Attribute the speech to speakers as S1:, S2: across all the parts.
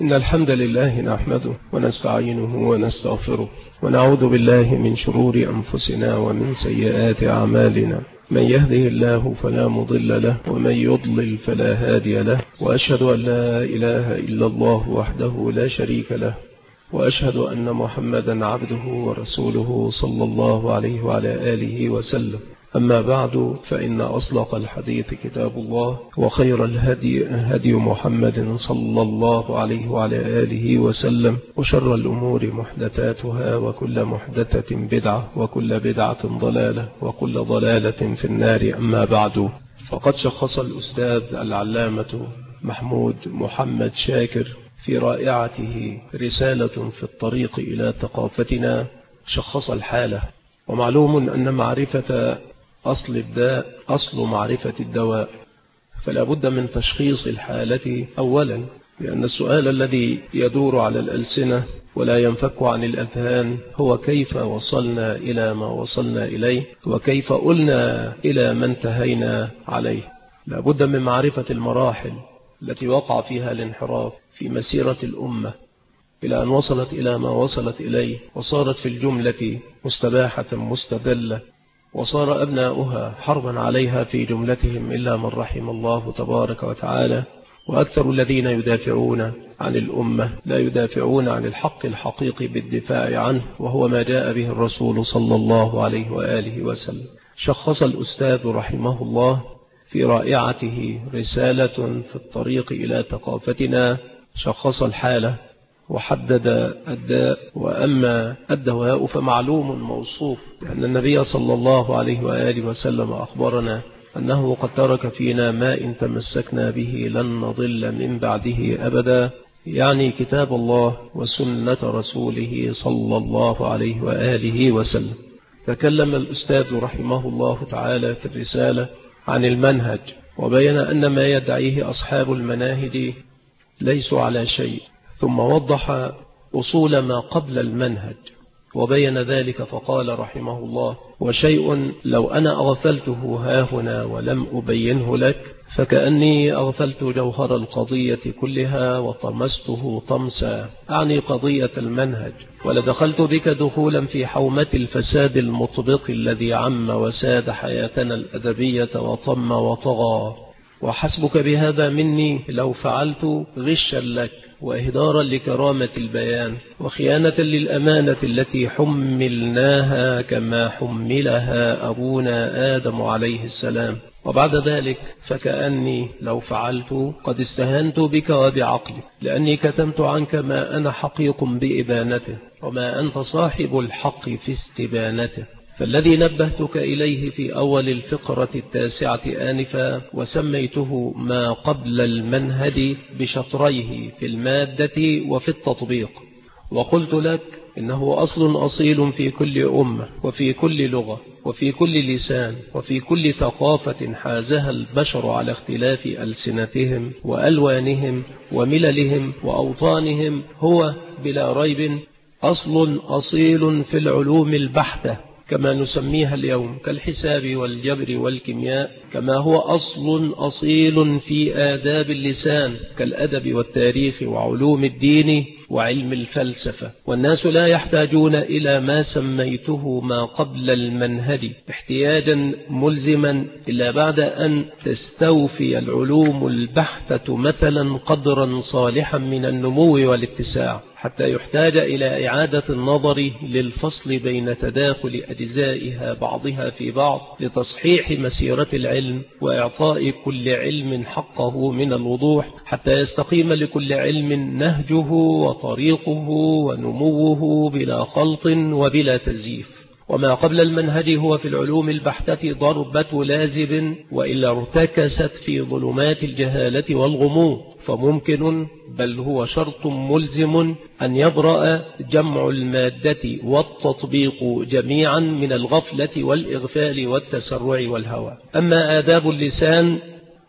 S1: إن الحمد لله نحمده ونستعينه ونستغفره ونعوذ بالله من شرور أنفسنا ومن سيئات أعمالنا. من يهده الله فلا مضل له ومن يضلل فلا هادي له، وأشهد أن لا إله إلا الله وحده لا شريك له، وأشهد أن محمدا عبده ورسوله صلى الله عليه وعلى آله وسلم. أما بعد، فإن أصدق الحديث كتاب الله، وخير الهدي هدي محمد صلى الله عليه وعلى آله وسلم، وشر الأمور محدثاتها، وكل محدثة بدعة، وكل بدعة ضلالة، وكل ضلالة في النار. أما بعد، فقد شخص الأستاذ العلامة محمود محمد شاكر في رائعته رسالة في الطريق إلى ثقافتنا، شخص الحالة. ومعلوم أن معرفة أصل الداء أصل معرفة الدواء، فلا بد من تشخيص الحالة أولا، لأن السؤال الذي يدور على الألسنة ولا ينفك عن الأذهان هو كيف وصلنا إلى ما وصلنا إليه، وكيف قلنا إلى ما انتهينا عليه. لا بد من معرفة المراحل التي وقع فيها الانحراف في مسيرة الأمة إلى أن وصلت إلى ما وصلت إليه، وصارت في الجملة مستباحة مستذلة، وصار أبناؤها حربا عليها في جملتهم إلا من رحم الله تبارك وتعالى. وأكثر الذين يدافعون عن الأمة لا يدافعون عن الحق الحقيقي بالدفاع عنه، وهو ما جاء به الرسول صلى الله عليه وآله وسلم. شخص الأستاذ رحمه الله في رائعته رسالة في الطريق إلى ثقافتنا، شخص الحالة وحدد الداء. وأما الدواء فمعلوم موصوف، لأن النبي صلى الله عليه وآله وسلم أخبرنا أنه قد ترك فينا ما إن تمسكنا به لن نضل من بعده أبدا، يعني كتاب الله وسنة رسوله صلى الله عليه وآله وسلم. تكلم الأستاذ رحمه الله تعالى في الرسالة عن المنهج، وبين أن ما يدعيه أصحاب المناهج ليسوا على شيء، ثم وضح أصول ما قبل المنهج وبين ذلك، فقال رحمه الله: وشيء لو أنا أغفلته هاهنا ولم أبينه لك، فكأني أغفلت جوهر القضية كلها وطمسته طمسا، أعني قضية المنهج، ولدخلت بك دخولا في حومة الفساد المطبق الذي عم وساد حياتنا الأدبية وطم وطغى. وحسبك بهذا مني لو فعلت غشا لك وإهدارا لكرامة البيان وخيانة للأمانة التي حملناها كما حملها أبونا آدم عليه السلام. وبعد ذلك فكأني لو فعلت قد استهنت بك وبعقلك، لأني كتمت عنك ما أنا حقيق بإبانته، وما أنت صاحب الحق في استبانته. فالذي نبهتك إليه في أول الفقرة 9 آنفا وسميته ما قبل المنهج بشطريه في المادة وفي التطبيق، وقلت لك إنه أصل أصيل في كل أمة وفي كل لغة وفي كل لسان وفي كل ثقافة حازها البشر على اختلاف ألسنتهم وألوانهم ومللهم وأوطانهم، هو بلا ريب أصل أصيل في العلوم البحتة كما نسميها اليوم، كالحساب والجبر والكيمياء، كما هو أصل أصيل في آداب اللسان كالأدب والتاريخ وعلوم الدين وعلم الفلسفة. والناس لا يحتاجون إلى ما سميته ما قبل المنهج احتياجا ملزما إلا بعد أن تستوفي العلوم البحتة مثلا قدرا صالحا من النمو والاتساع، حتى يحتاج إلى إعادة النظر للفصل بين تداخل أجزائها بعضها في بعض لتصحيح مسيرة العلم وإعطاء كل علم حقه من الوضوح، حتى يستقيم لكل علم نهجه وطريقه ونموه بلا خلط وبلا تزييف. وما قبل المنهج هو في العلوم البحتة ضربة لازب، وإلا ارتكست في ظلمات الجهالة والغموض، فممكن بل هو شرط ملزم أن يبرأ جمع المادة والتطبيق جميعا من الغفلة والإغفال والتسرع والهوى. أما آداب اللسان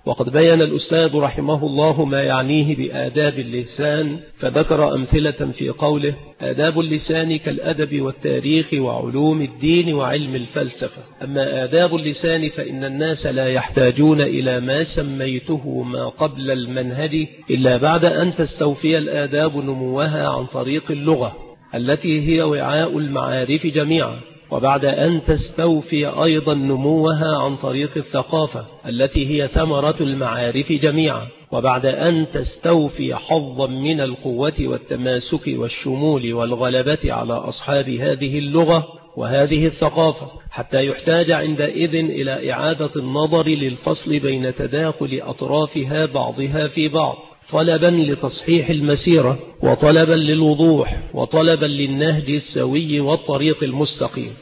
S1: وقد بين الأستاذ رحمه الله ما يعنيه بآداب اللسان، فذكر أمثلة في قوله: آداب اللسان كالأدب والتاريخ وعلوم الدين وعلم الفلسفة. أما آداب اللسان فإن الناس لا يحتاجون إلى ما سميته ما قبل المنهج إلا بعد أن تستوفي الآداب نموها عن طريق اللغة التي هي وعاء المعارف جميعا، وبعد أن تستوفي أيضا نموها عن طريق الثقافة التي هي ثمرة المعارف جميعا، وبعد أن تستوفي حظا من القوة والتماسك والشمول والغلبة على أصحاب هذه اللغة وهذه الثقافة، حتى يحتاج عندئذ إلى إعادة النظر للفصل بين تداخل أطرافها بعضها في بعض، طلبا لتصحيح المسيرة وطلبا للوضوح وطلبا للنهج السوي والطريق المستقيم.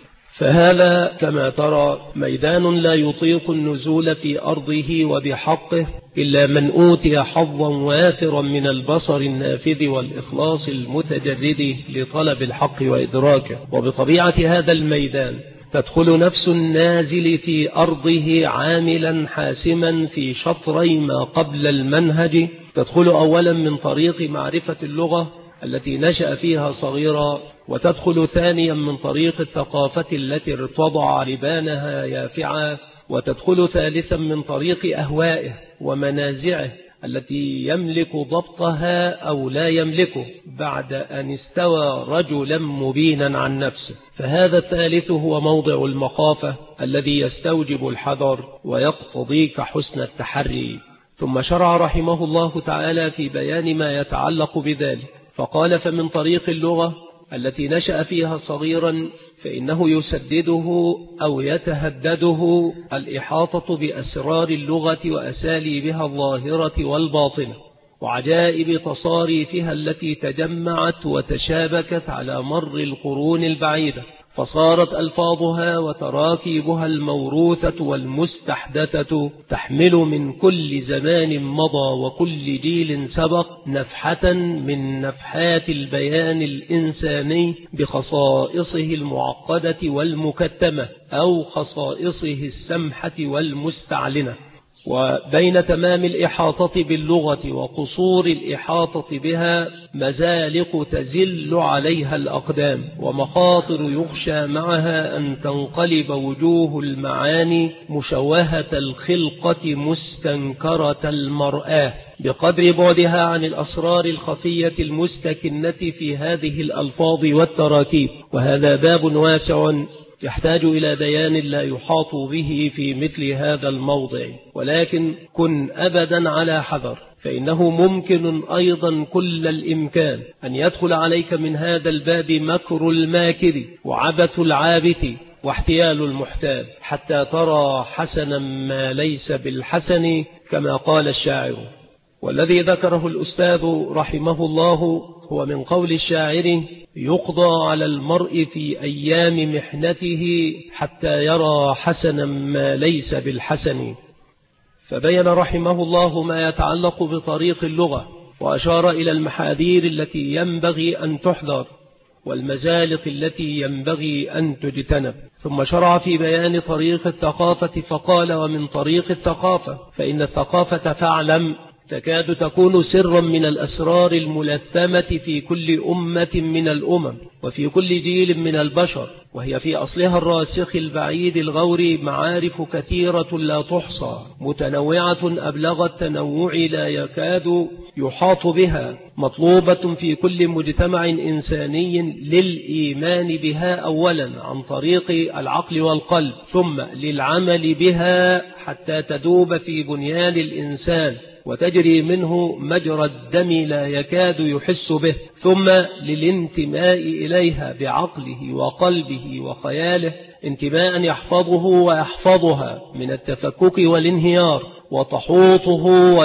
S1: فهذا كما ترى ميدان لا يطيق النزول في أرضه وبحقه إلا من أوتي حظا وافرا من البصر النافذ والإخلاص المتجرد لطلب الحق وإدراكه. وبطبيعة هذا الميدان تدخل نفس النازل في أرضه عاملا حاسما في شطري ما قبل المنهج، تدخل أولا من طريق معرفة اللغة التي نشأ فيها صغيرا، وتدخل ثانيا من طريق الثقافة التي ارتضع لبانها يافعا، وتدخل ثالثا من طريق أهوائه ومنازعه التي يملك ضبطها أو لا يملكه بعد أن استوى رجلا مبينا عن نفسه. فهذا الثالث هو موضع المخافة الذي يستوجب الحذر ويقتضيك حسن التحري. ثم شرع رحمه الله تعالى في بيان ما يتعلق بذلك، فقال: فمن طريق اللغة التي نشأ فيها صغيرا فإنه يسدده أو يتهدده الإحاطة بأسرار اللغة وأساليبها الظاهرة والباطنة وعجائب تصاريفها التي تجمعت وتشابكت على مر القرون البعيدة، فصارت ألفاظها وتراكيبها الموروثة والمستحدثة تحمل من كل زمان مضى وكل جيل سبق نفحة من نفحات البيان الإنساني بخصائصه المعقدة والمكتمة أو خصائصه السمحة والمستعلنة. وبين تمام الإحاطة باللغة وقصور الإحاطة بها مزالق تزل عليها الأقدام ومخاطر يخشى معها أن تنقلب وجوه المعاني مشوهة الخلقة مستنكرة المرآة بقدر بعدها عن الأسرار الخفية المستكنة في هذه الألفاظ والتراكيب. وهذا باب واسع يحتاج إلى بيان لا يحاط به في مثل هذا الموضع، ولكن كن أبدا على حذر، فإنه ممكن أيضا كل الإمكان أن يدخل عليك من هذا الباب مكر الماكر وعبث العابث واحتيال المحتال، حتى ترى حسنا ما ليس بالحسن كما قال الشاعر. والذي ذكره الأستاذ رحمه الله هو من قول الشاعر: يقضى على المرء في أيام محنته حتى يرى حسنا ما ليس بالحسن. فبين رحمه الله ما يتعلق بطريق اللغة، وأشار إلى المحاذير التي ينبغي أن تحذر والمزالق التي ينبغي أن تجتنب. ثم شرع في بيان طريق الثقافة فقال: ومن طريق الثقافة فإن الثقافة فاعلم تكاد تكون سرا من الأسرار الملثمة في كل أمة من الأمم وفي كل جيل من البشر، وهي في أصلها الراسخ البعيد الغور معارف كثيرة لا تحصى متنوعة أبلغ التنوع لا يكاد يحاط بها، مطلوبة في كل مجتمع إنساني للإيمان بها أولا عن طريق العقل والقلب، ثم للعمل بها حتى تدوب في بنيان الإنسان وتجري منه مجرى الدم لا يكاد يحس به، ثم للانتماء إليها بعقله وقلبه وخياله انتماء يحفظه ويحفظها من التفكك والانهيار، وتحوطه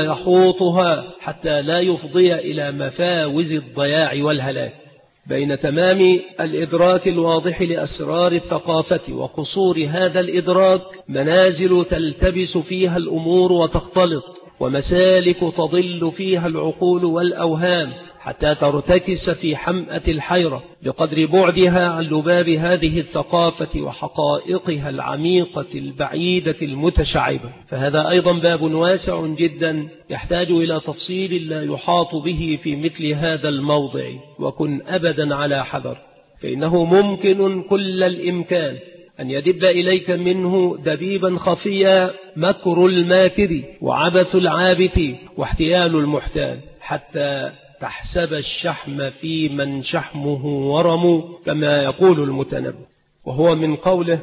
S1: ويحوطها حتى لا يفضي إلى مفاوز الضياع والهلاك. بين تمام الإدراك الواضح لأسرار الثقافة وقصور هذا الإدراك منازل تلتبس فيها الأمور وتختلط، ومسالك تضل فيها العقول والأوهام، حتى ترتكس في حمأة الحيرة بقدر بعدها عن لباب هذه الثقافة وحقائقها العميقة البعيدة المتشعبة. فهذا أيضا باب واسع جدا يحتاج إلى تفصيل لا يحاط به في مثل هذا الموضع. وكن أبدا على حذر، فإنه ممكن كل الإمكان أن يدب إليك منه دبيبا خفيا مكر الماكر وعبث العابث واحتيال المحتال، حتى تحسب الشحم في من شحمه ورم، كما يقول المتنبي. وهو من قوله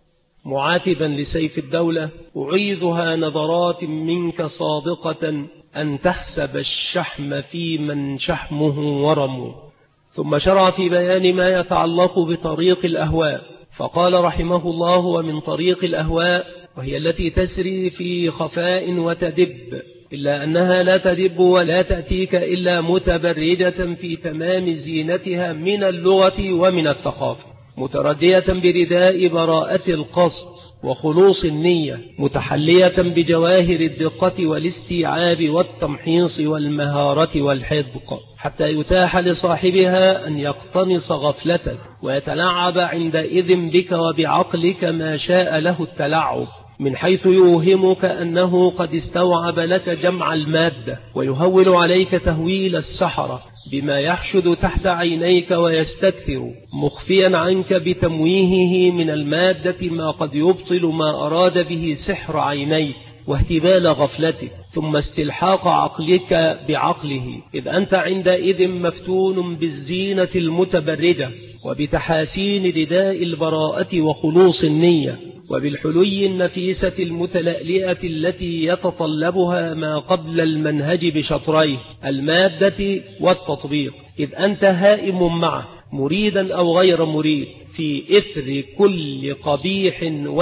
S1: معاتبا لسيف الدولة: أعيذها نظرات منك صادقة أن تحسب الشحم في من شحمه ورم. ثم شرع في بيان ما يتعلق بطريق الأهواء، فقال رحمه الله: ومن طريق الأهواء، وهي التي تسري في خفاء وتدب، إلا أنها لا تدب ولا تأتيك إلا متبرجة في تمام زينتها من اللغة ومن الثقافة، متردية برداء براءة القصد وخلوص النية، متحلية بجواهر الدقة والاستيعاب والتمحيص والمهارة والحذق، حتى يتاح لصاحبها أن يقتنص غفلتك ويتلعب عندئذ بك وبعقلك ما شاء له التلعب، من حيث يوهمك أنه قد استوعب لك جمع المادة، ويهول عليك تهويل السحرة بما يحشد تحت عينيك ويستكثر، مخفيا عنك بتمويهه من المادة ما قد يبطل ما أراد به سحر عينيك واهتبال غفلتك، ثم استلحاق عقلك بعقله، إذ أنت عندئذ مفتون بالزينة المتبرجة وبتحاسين رداء البراءة وخلوص النية، وبالحلي النفيسة المتلألئة التي يتطلبها ما قبل المنهج بشطريه المادة والتطبيق، إذ أنت هائم معه مريدا أو غير مريد في إثر كل قبيح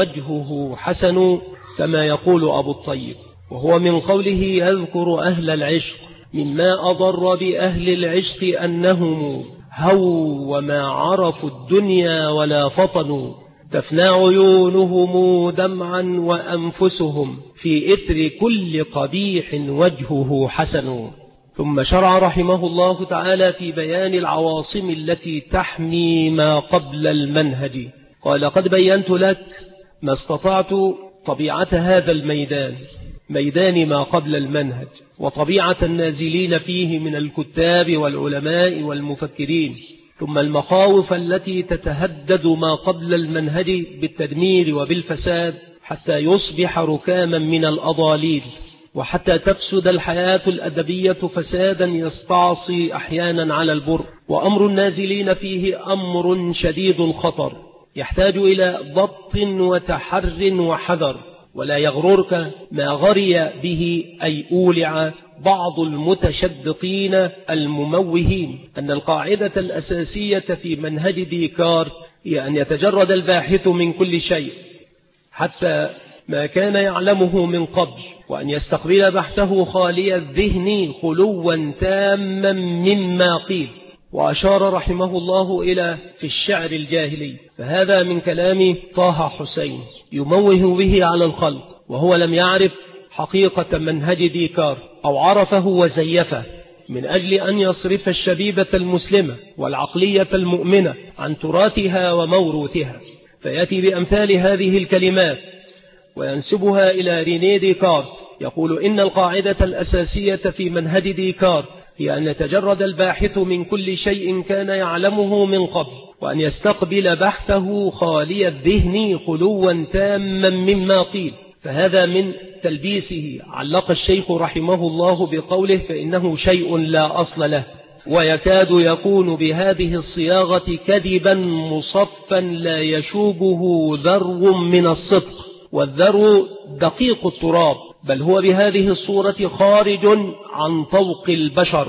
S1: وجهه حسن، كما يقول أبو الطيب. وهو من قوله يذكر أهل العشق: مما أضر بأهل العشق أنهم هوا وما عرفوا الدنيا ولا فطنوا، تفنى عيونهم دمعا وأنفسهم في إثر كل قبيح وجهه حسن. ثم شرع رحمه الله تعالى في بيان العواصم التي تحمي ما قبل المنهج، قال: قد بينت لك ما استطعت طبيعة هذا الميدان، ميدان ما قبل المنهج، وطبيعة النازلين فيه من الكتاب والعلماء والمفكرين، ثم المخاوف التي تتهدد ما قبل المنهج بالتدمير وبالفساد، حتى يصبح ركاما من الأضاليل، وحتى تفسد الحياة الأدبية فسادا يستعصي أحيانا على البر. وأمر النازلين فيه أمر شديد الخطر، يحتاج إلى ضبط وتحر وحذر، ولا يغررك ما غري به أي أولع بعض المتشدقين المموهين أن القاعدة الأساسية في منهج ديكارت هي أن يتجرد الباحث من كل شيء حتى ما كان يعلمه من قبل، وأن يستقبل بحثه خالي الذهن خلوا تاما مما قيل. وأشار رحمه الله إلى في الشعر الجاهلي، فهذا من كلام طه حسين يموه به على الخلق، وهو لم يعرف حقيقة منهج ديكارت أو عرفه وزيفه، من أجل أن يصرف الشبيبة المسلمة والعقلية المؤمنة عن تراثها وموروثها، فيأتي بأمثال هذه الكلمات وينسبها إلى رينيه ديكارت، يقول: إن القاعدة الأساسية في منهج ديكارت هي أن يتجرد الباحث من كل شيء كان يعلمه من قبل، وأن يستقبل بحثه خالي الذهن خلوا تاما مما قيل. فهذا من تلبيسه علق الشيخ رحمه الله بقوله: فإنه شيء لا أصل له، ويكاد يكون بهذه الصياغة كذبا مصفا لا يشوبه ذرو من الصدق، والذرو دقيق التراب، بل هو بهذه الصورة خارج عن طوق البشر.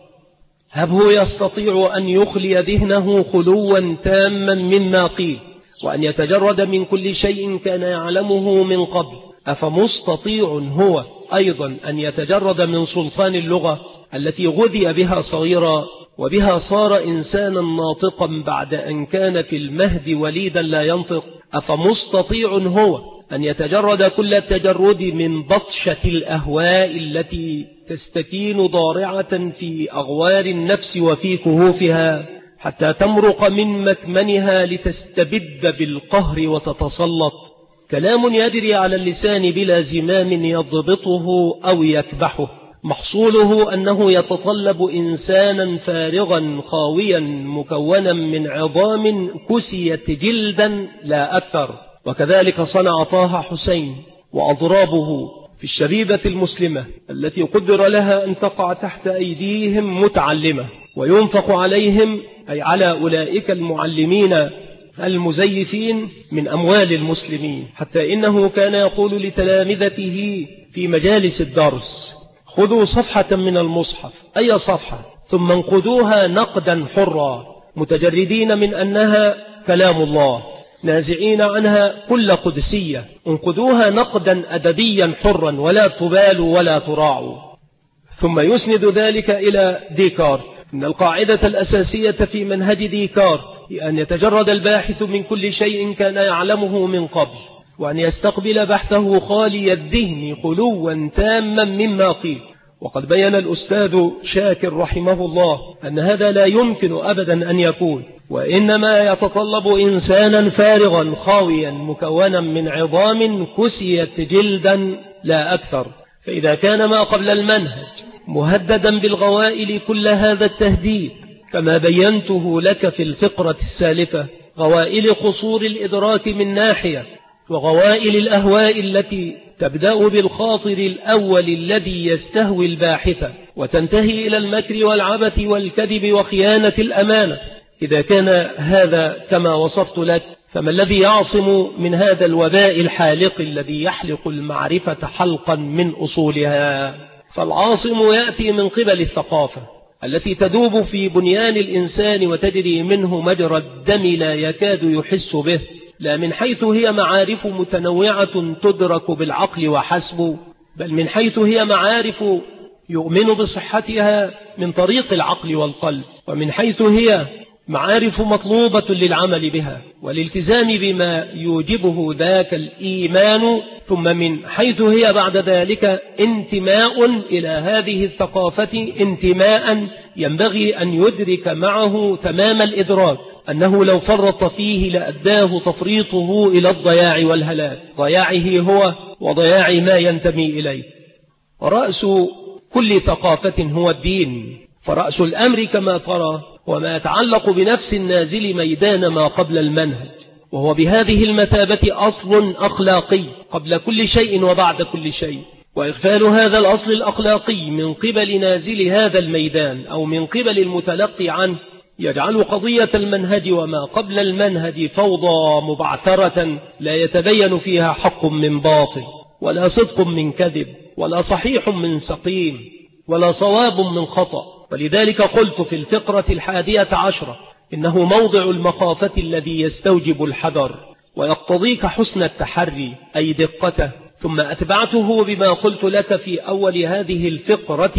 S1: هبه يستطيع أن يخلي ذهنه خلوا تاما مما قيل، وأن يتجرد من كل شيء كان يعلمه من قبل، أفمستطيع هو أيضا أن يتجرد من سلطان اللغة التي غذي بها صغيرا وبها صار إنسانا ناطقا بعد أن كان في المهد وليدا لا ينطق؟ أفمستطيع هو أن يتجرد كل التجرد من بطشة الأهواء التي تستكين ضارعة في أغوار النفس وفي كهوفها حتى تمرق من مكمنها لتستبد بالقهر وتتسلط. كلام يجري على اللسان بلا زمام يضبطه أو يكبحه، محصوله أنه يتطلب إنسانا فارغا خاويا مكونا من عظام كسيت جلدا لا أكثر. وكذلك صنع طه حسين وأضرابه في الشبيبة المسلمة التي قدر لها أن تقع تحت أيديهم متعلمة، وينفق عليهم أي على أولئك المعلمين المزيفين من أموال المسلمين، حتى إنه كان يقول لتلامذته في مجالس الدرس: خذوا صفحة من المصحف، أي صفحة، ثم انقدوها نقدا حرا، متجردين من أنها كلام الله، نازعين عنها كل قدسية، انقدوها نقدا أدبيا حرا ولا تبالوا ولا تراعوا. ثم يسند ذلك إلى ديكارت، إن القاعدة الأساسية في منهج ديكارت هي أن يتجرد الباحث من كل شيء كان يعلمه من قبل، وأن يستقبل بحثه خالي الذهن خلوا تاما مما قيل. وقد بين الأستاذ شاكر رحمه الله أن هذا لا يمكن أبدا أن يكون، وإنما يتطلب إنسانا فارغا خاويا مكونا من عظام كسيت جلدا لا أكثر. فإذا كان ما قبل المنهج مهددا بالغوائل كل هذا التهديد، كما بينته لك في الفقرة السالفة، غوائل قصور الإدراك من ناحية، وغوائل الأهواء التي تبدأ بالخاطر الأول الذي يستهوي الباحثة وتنتهي إلى المكر والعبث والكذب وخيانة الأمانة، إذا كان هذا كما وصفت لك، فما الذي يعصم من هذا الوباء الحالق الذي يحلق المعرفة حلقا من أصولها؟ فالعاصم يأتي من قبل الثقافة التي تدوب في بنيان الإنسان وتجري منه مجرى الدم لا يكاد يحس به، لا من حيث هي معارف متنوعة تدرك بالعقل وحسب، بل من حيث هي معارف يؤمن بصحتها من طريق العقل والقلب، ومن حيث هي معارف مطلوبة للعمل بها والالتزام بما يوجبه ذاك الإيمان، ثم من حيث هي بعد ذلك انتماء إلى هذه الثقافة، انتماء ينبغي أن يدرك معه تمام الإدراك أنه لو فرط فيه لأداه تفريطه إلى الضياع والهلاك، ضياعه هو وضياع ما ينتمي إليه. ورأس كل ثقافة هو الدين، فرأس الأمر كما ترى وما يتعلق بنفس النازل ميدان ما قبل المنهج، وهو بهذه المثابة أصل أخلاقي قبل كل شيء وبعد كل شيء، وإغفال هذا الأصل الأخلاقي من قبل نازل هذا الميدان أو من قبل المتلقي عنه يجعل قضية المنهج وما قبل المنهج فوضى مبعثرة لا يتبين فيها حق من باطل، ولا صدق من كذب، ولا صحيح من سقيم، ولا صواب من خطأ. ولذلك قلت في الفقرة 11 إنه موضع المخافة الذي يستوجب الحذر ويقتضيك حسن التحري أي دقته، ثم أتبعته بما قلت لك في أول هذه الفقرة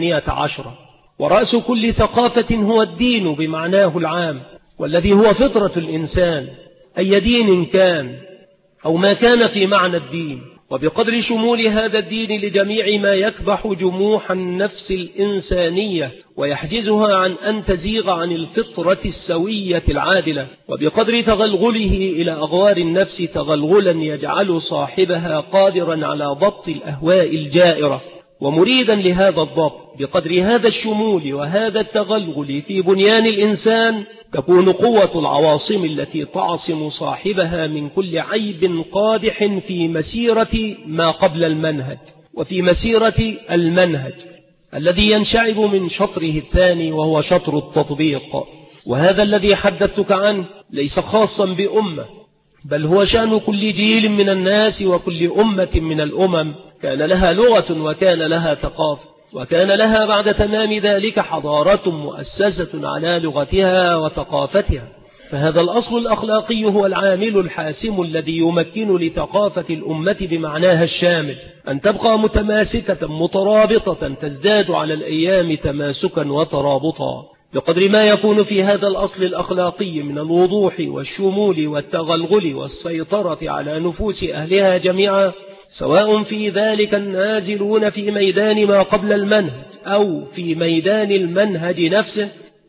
S1: 12. ورأس كل ثقافة هو الدين بمعناه العام، والذي هو فطرة الإنسان، أي دين كان أو ما كان في معنى الدين، وبقدر شمول هذا الدين لجميع ما يكبح جموح النفس الإنسانية ويحجزها عن أن تزيغ عن الفطرة السوية العادلة، وبقدر تغلغله إلى أغوار النفس تغلغلا يجعل صاحبها قادرا على ضبط الأهواء الجائرة ومريدا لهذا الضبط، بقدر هذا الشمول وهذا التغلغل في بنيان الإنسان تكون قوة العواصم التي تعصم صاحبها من كل عيب قادح في مسيرة ما قبل المنهج وفي مسيرة المنهج الذي ينشعب من شطره الثاني وهو شطر التطبيق. وهذا الذي حدثتك عنه ليس خاصا بأمة، بل هو شأن كل جيل من الناس وكل أمة من الأمم كان لها لغة وكان لها ثقافة، وكان لها بعد تمام ذلك حضارة مؤسسة على لغتها وثقافتها. فهذا الأصل الأخلاقي هو العامل الحاسم الذي يمكن لثقافة الأمة بمعناها الشامل أن تبقى متماسكة مترابطة تزداد على الأيام تماسكا وترابطا. بقدر ما يكون في هذا الأصل الأخلاقي من الوضوح والشمول والتغلغل والسيطرة على نفوس أهلها جميعا، سواء في ذلك النازلون في ميدان ما قبل المنهج أو في ميدان المنهج نفسه،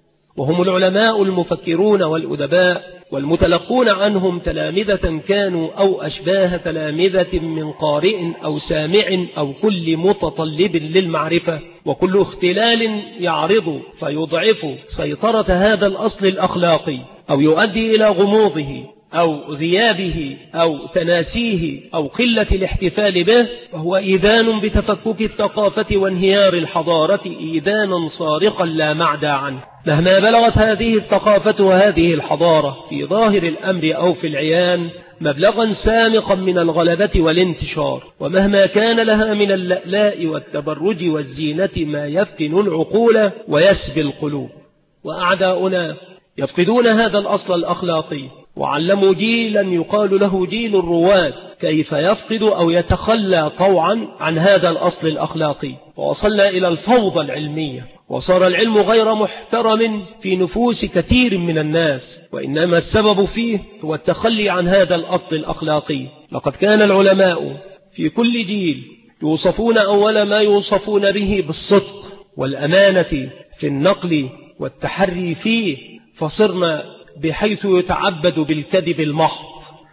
S1: وهم العلماء المفكرون والأدباء والمتلقون عنهم تلامذة كانوا أو أشباه تلامذة من قارئ أو سامع أو كل متطلب للمعرفة، وكل اختلال يعرض فيضعف سيطرة هذا الأصل الأخلاقي أو يؤدي إلى غموضه أو غيابه أو تناسيه أو قلة الاحتفال به، وهو إيذان بتفكك الثقافة وانهيار الحضارة إيذانا صارخا لا معدى عنه. مهما بلغت هذه الثقافة وهذه الحضارة في ظاهر الأمر أو في العيان مبلغا سامقا من الغلبة والانتشار، ومهما كان لها من اللألاء والتبرج والزينة ما يفتن العقول ويسبي القلوب، وأعداؤنا يفقدون هذا الأصل الأخلاقي، وعلموا جيلا يقال له جيل الرواد كيف يفقد أو يتخلى طوعا عن هذا الأصل الأخلاقي، ووصلنا إلى الفوضى العلمية، وصار العلم غير محترم في نفوس كثير من الناس، وإنما السبب فيه هو التخلي عن هذا الأصل الأخلاقي. لقد كان العلماء في كل جيل يوصفون أول ما يوصفون به بالصدق والأمانة في النقل والتحري فيه، فصرنا بحيث يتعبد بالكذب المحض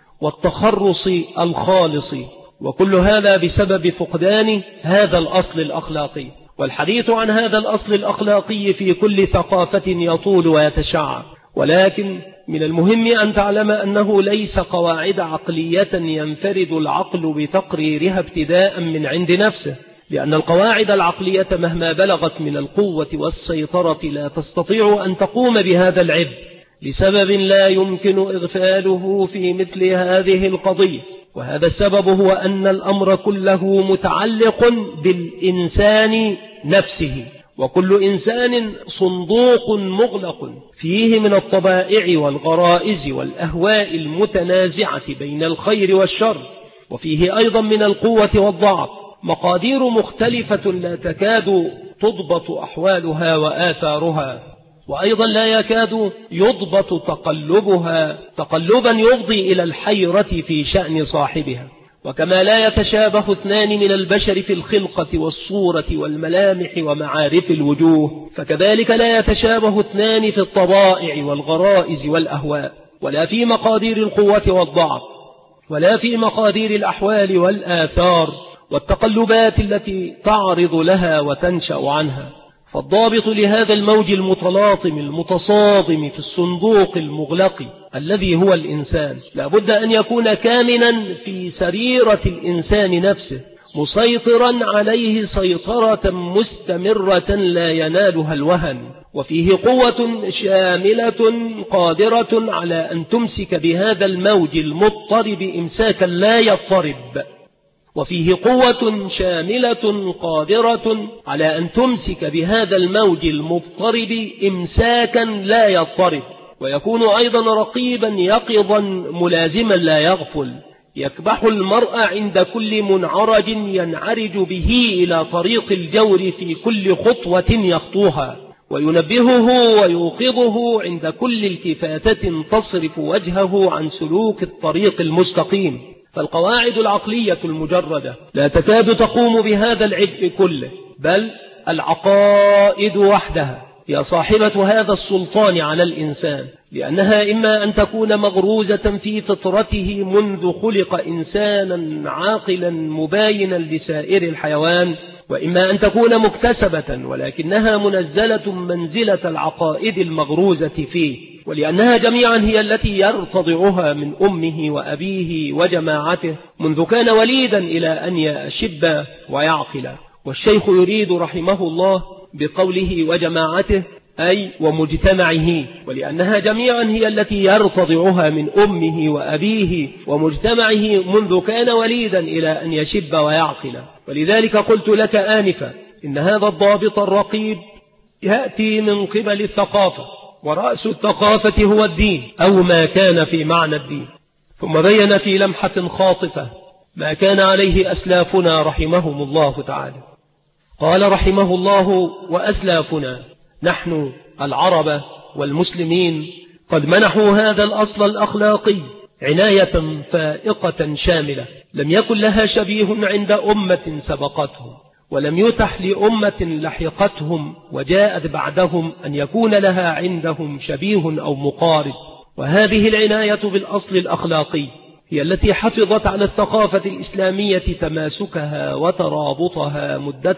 S1: والتخرص الخالص، وكل هذا بسبب فقدان هذا الأصل الأخلاقي. والحديث عن هذا الأصل الأخلاقي في كل ثقافة يطول ويتشعب، ولكن من المهم أن تعلم أنه ليس قواعد عقلية ينفرد العقل بتقريرها ابتداء من عند نفسه، لأن القواعد العقلية مهما بلغت من القوة والسيطرة لا تستطيع أن تقوم بهذا العبء لسبب لا يمكن إغفاله في مثل هذه القضية. وهذا السبب هو أن الأمر كله متعلق بالإنسان نفسه، وكل إنسان صندوق مغلق فيه من الطبائع والغرائز والأهواء المتنازعة بين الخير والشر، وفيه أيضا من القوة والضعف مقادير مختلفة لا تكاد تضبط أحوالها وآثارها، وأيضا لا يكاد يضبط تقلبها تقلبا يفضي إلى الحيرة في شأن صاحبها. وكما لا يتشابه اثنان من البشر في الخلقة والصورة والملامح ومعارف الوجوه، فكذلك لا يتشابه اثنان في الطبائع والغرائز والأهواء، ولا في مقادير القوة والضعف، ولا في مقادير الأحوال والآثار والتقلبات التي تعرض لها وتنشأ عنها. فالضابط لهذا الموج المتلاطم المتصادم في الصندوق المغلق الذي هو الإنسان لا بد أن يكون كامنا في سريرة الإنسان نفسه، مسيطرا عليه سيطرة مستمرة لا ينالها الوهن، وفيه قوة شاملة قادرة على أن تمسك بهذا الموج المضطرب إمساكا لا يضطرب، وفيه قوة شاملة قادرة على أن تمسك بهذا الموج المضطرب إمساكا لا يضطرب، ويكون أيضا رقيبا يقظا ملازما لا يغفل، يكبح المرء عند كل منعرج ينعرج به إلى طريق الجور في كل خطوة يخطوها، وينبهه ويوقظه عند كل التفاتة تصرف وجهه عن سلوك الطريق المستقيم. فالقواعد العقلية المجردة لا تكاد تقوم بهذا العبء كله، بل العقائد وحدها هي صاحبة هذا السلطان على الإنسان، لأنها إما أن تكون مغروزة في فطرته منذ خلق إنسانا عاقلا مباينا لسائر الحيوان، وإما أن تكون مكتسبة ولكنها منزلة منزلة العقائد المغروزة فيه، ولأنها جميعا هي التي يرتضعها من أمه وأبيه وجماعته منذ كان وليدا إلى أن يشب ويعقل. والشيخ يريد رحمه الله بقوله وجماعته أي ومجتمعه، ولأنها جميعا هي التي يرتضعها من أمه وأبيه ومجتمعه منذ كان وليدا إلى أن يشب ويعقل. ولذلك قلت لك آنفا إن هذا الضابط الرقيب يأتي من قبل الثقافة، ورأس الثقافة هو الدين أو ما كان في معنى الدين. ثم بين في لمحة خاطفة ما كان عليه أسلافنا رحمهم الله تعالى. قال رحمه الله وأسلافنا نحن العرب والمسلمين قد منحوا هذا الأصل الأخلاقي عناية فائقة شاملة لم يكن لها شبيه عند أمة سبقتهم، ولم يتح لأمة لحقتهم وجاءت بعدهم أن يكون لها عندهم شبيه أو مقارب. وهذه العناية بالأصل الأخلاقي هي التي حفظت على الثقافة الإسلامية تماسكها وترابطها مدة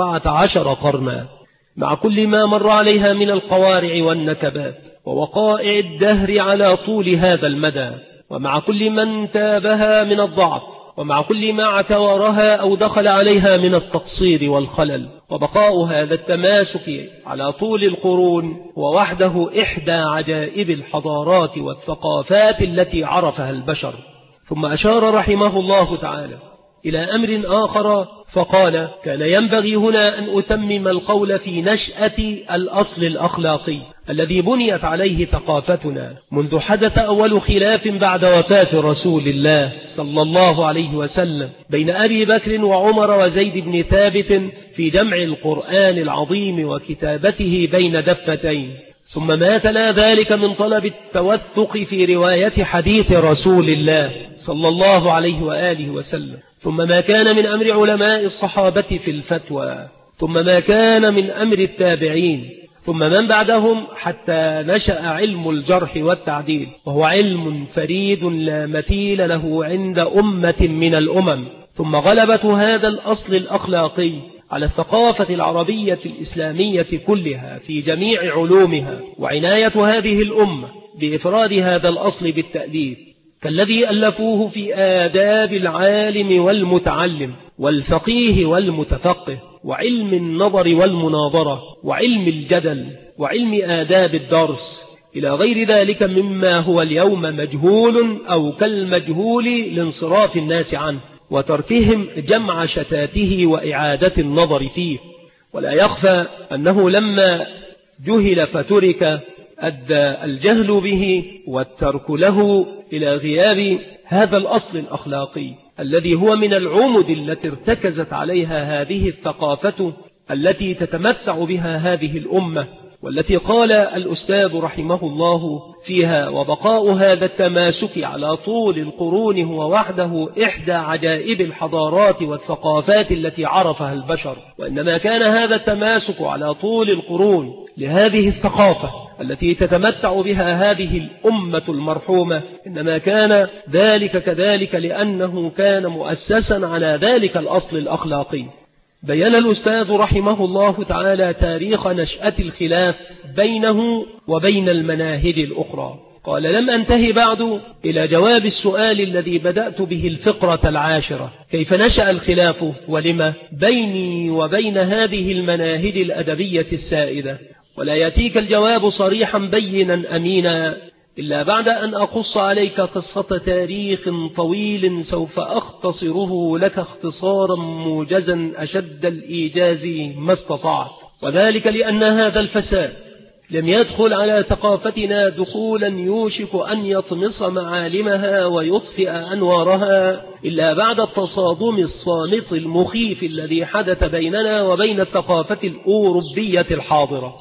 S1: 14 قرنا، مع كل ما مر عليها من القوارع والنكبات ووقائع الدهر على طول هذا المدى، ومع كل من تابها من الضعف، ومع كل ما اعتورها أو دخل عليها من التقصير والخلل. وبقاء هذا التماسك على طول القرون هو وحده إحدى عجائب الحضارات والثقافات التي عرفها البشر. ثم أشار رحمه الله تعالى إلى أمر آخر فقال: كان ينبغي هنا أن أتمم القول في نشأة الأصل الأخلاقي الذي بنيت عليه ثقافتنا منذ حدث أول خلاف بعد وفاة رسول الله صلى الله عليه وسلم بين أبي بكر وعمر وزيد بن ثابت في جمع القرآن العظيم وكتابته بين دفتين، ثم ما تلا ذلك من طلب التوثق في رواية حديث رسول الله صلى الله عليه وآله وسلم، ثم ما كان من أمر علماء الصحابة في الفتوى، ثم ما كان من أمر التابعين، ثم من بعدهم، حتى نشأ علم الجرح والتعديل، وهو علم فريد لا مثيل له عند أمة من الأمم. ثم غلبة هذا الأصل الأخلاقي على الثقافة العربية الإسلامية كلها في جميع علومها، وعناية هذه الأمة بإفراد هذا الأصل بالتأليف كالذي ألفوه في آداب العالم والمتعلم والفقيه والمتفقه، وعلم النظر والمناظرة، وعلم الجدل، وعلم آداب الدرس، إلى غير ذلك مما هو اليوم مجهول أو كالمجهول لانصراف الناس عنه وتركهم جمع شتاته وإعادة النظر فيه. ولا يخفى أنه لما جهل فترك أدى الجهل به والترك له إلى غياب هذا الأصل الأخلاقي الذي هو من العمد التي ارتكزت عليها هذه الثقافة التي تتمتع بها هذه الأمة، والتي قال الأستاذ رحمه الله فيها: وبقاء هذا التماسك على طول القرون هو وحده إحدى عجائب الحضارات والثقافات التي عرفها البشر. وإنما كان هذا التماسك على طول القرون لهذه الثقافة التي تتمتع بها هذه الأمة المرحومة، إنما كان ذلك كذلك لأنه كان مؤسسا على ذلك الأصل الأخلاقي. بيّن الأستاذ رحمه الله تعالى تاريخ نشأة الخلاف بينه وبين المناهج الأخرى. قال: لم أنتهي بعد إلى جواب السؤال الذي بدأت به الفقرة العاشرة: كيف نشأ الخلاف ولما بيني وبين هذه المناهج الأدبية السائدة؟ ولا يأتيك الجواب صريحا بينا أمينا إلا بعد أن أقص عليك قصة تاريخ طويل سوف أختصره لك اختصارا موجزا أشد الإيجاز ما استطعت، وذلك لأن هذا الفساد لم يدخل على ثقافتنا دخولا يوشك أن يطمس معالمها ويطفئ أنوارها إلا بعد التصادم الصامت المخيف الذي حدث بيننا وبين الثقافة الأوروبية الحاضرة.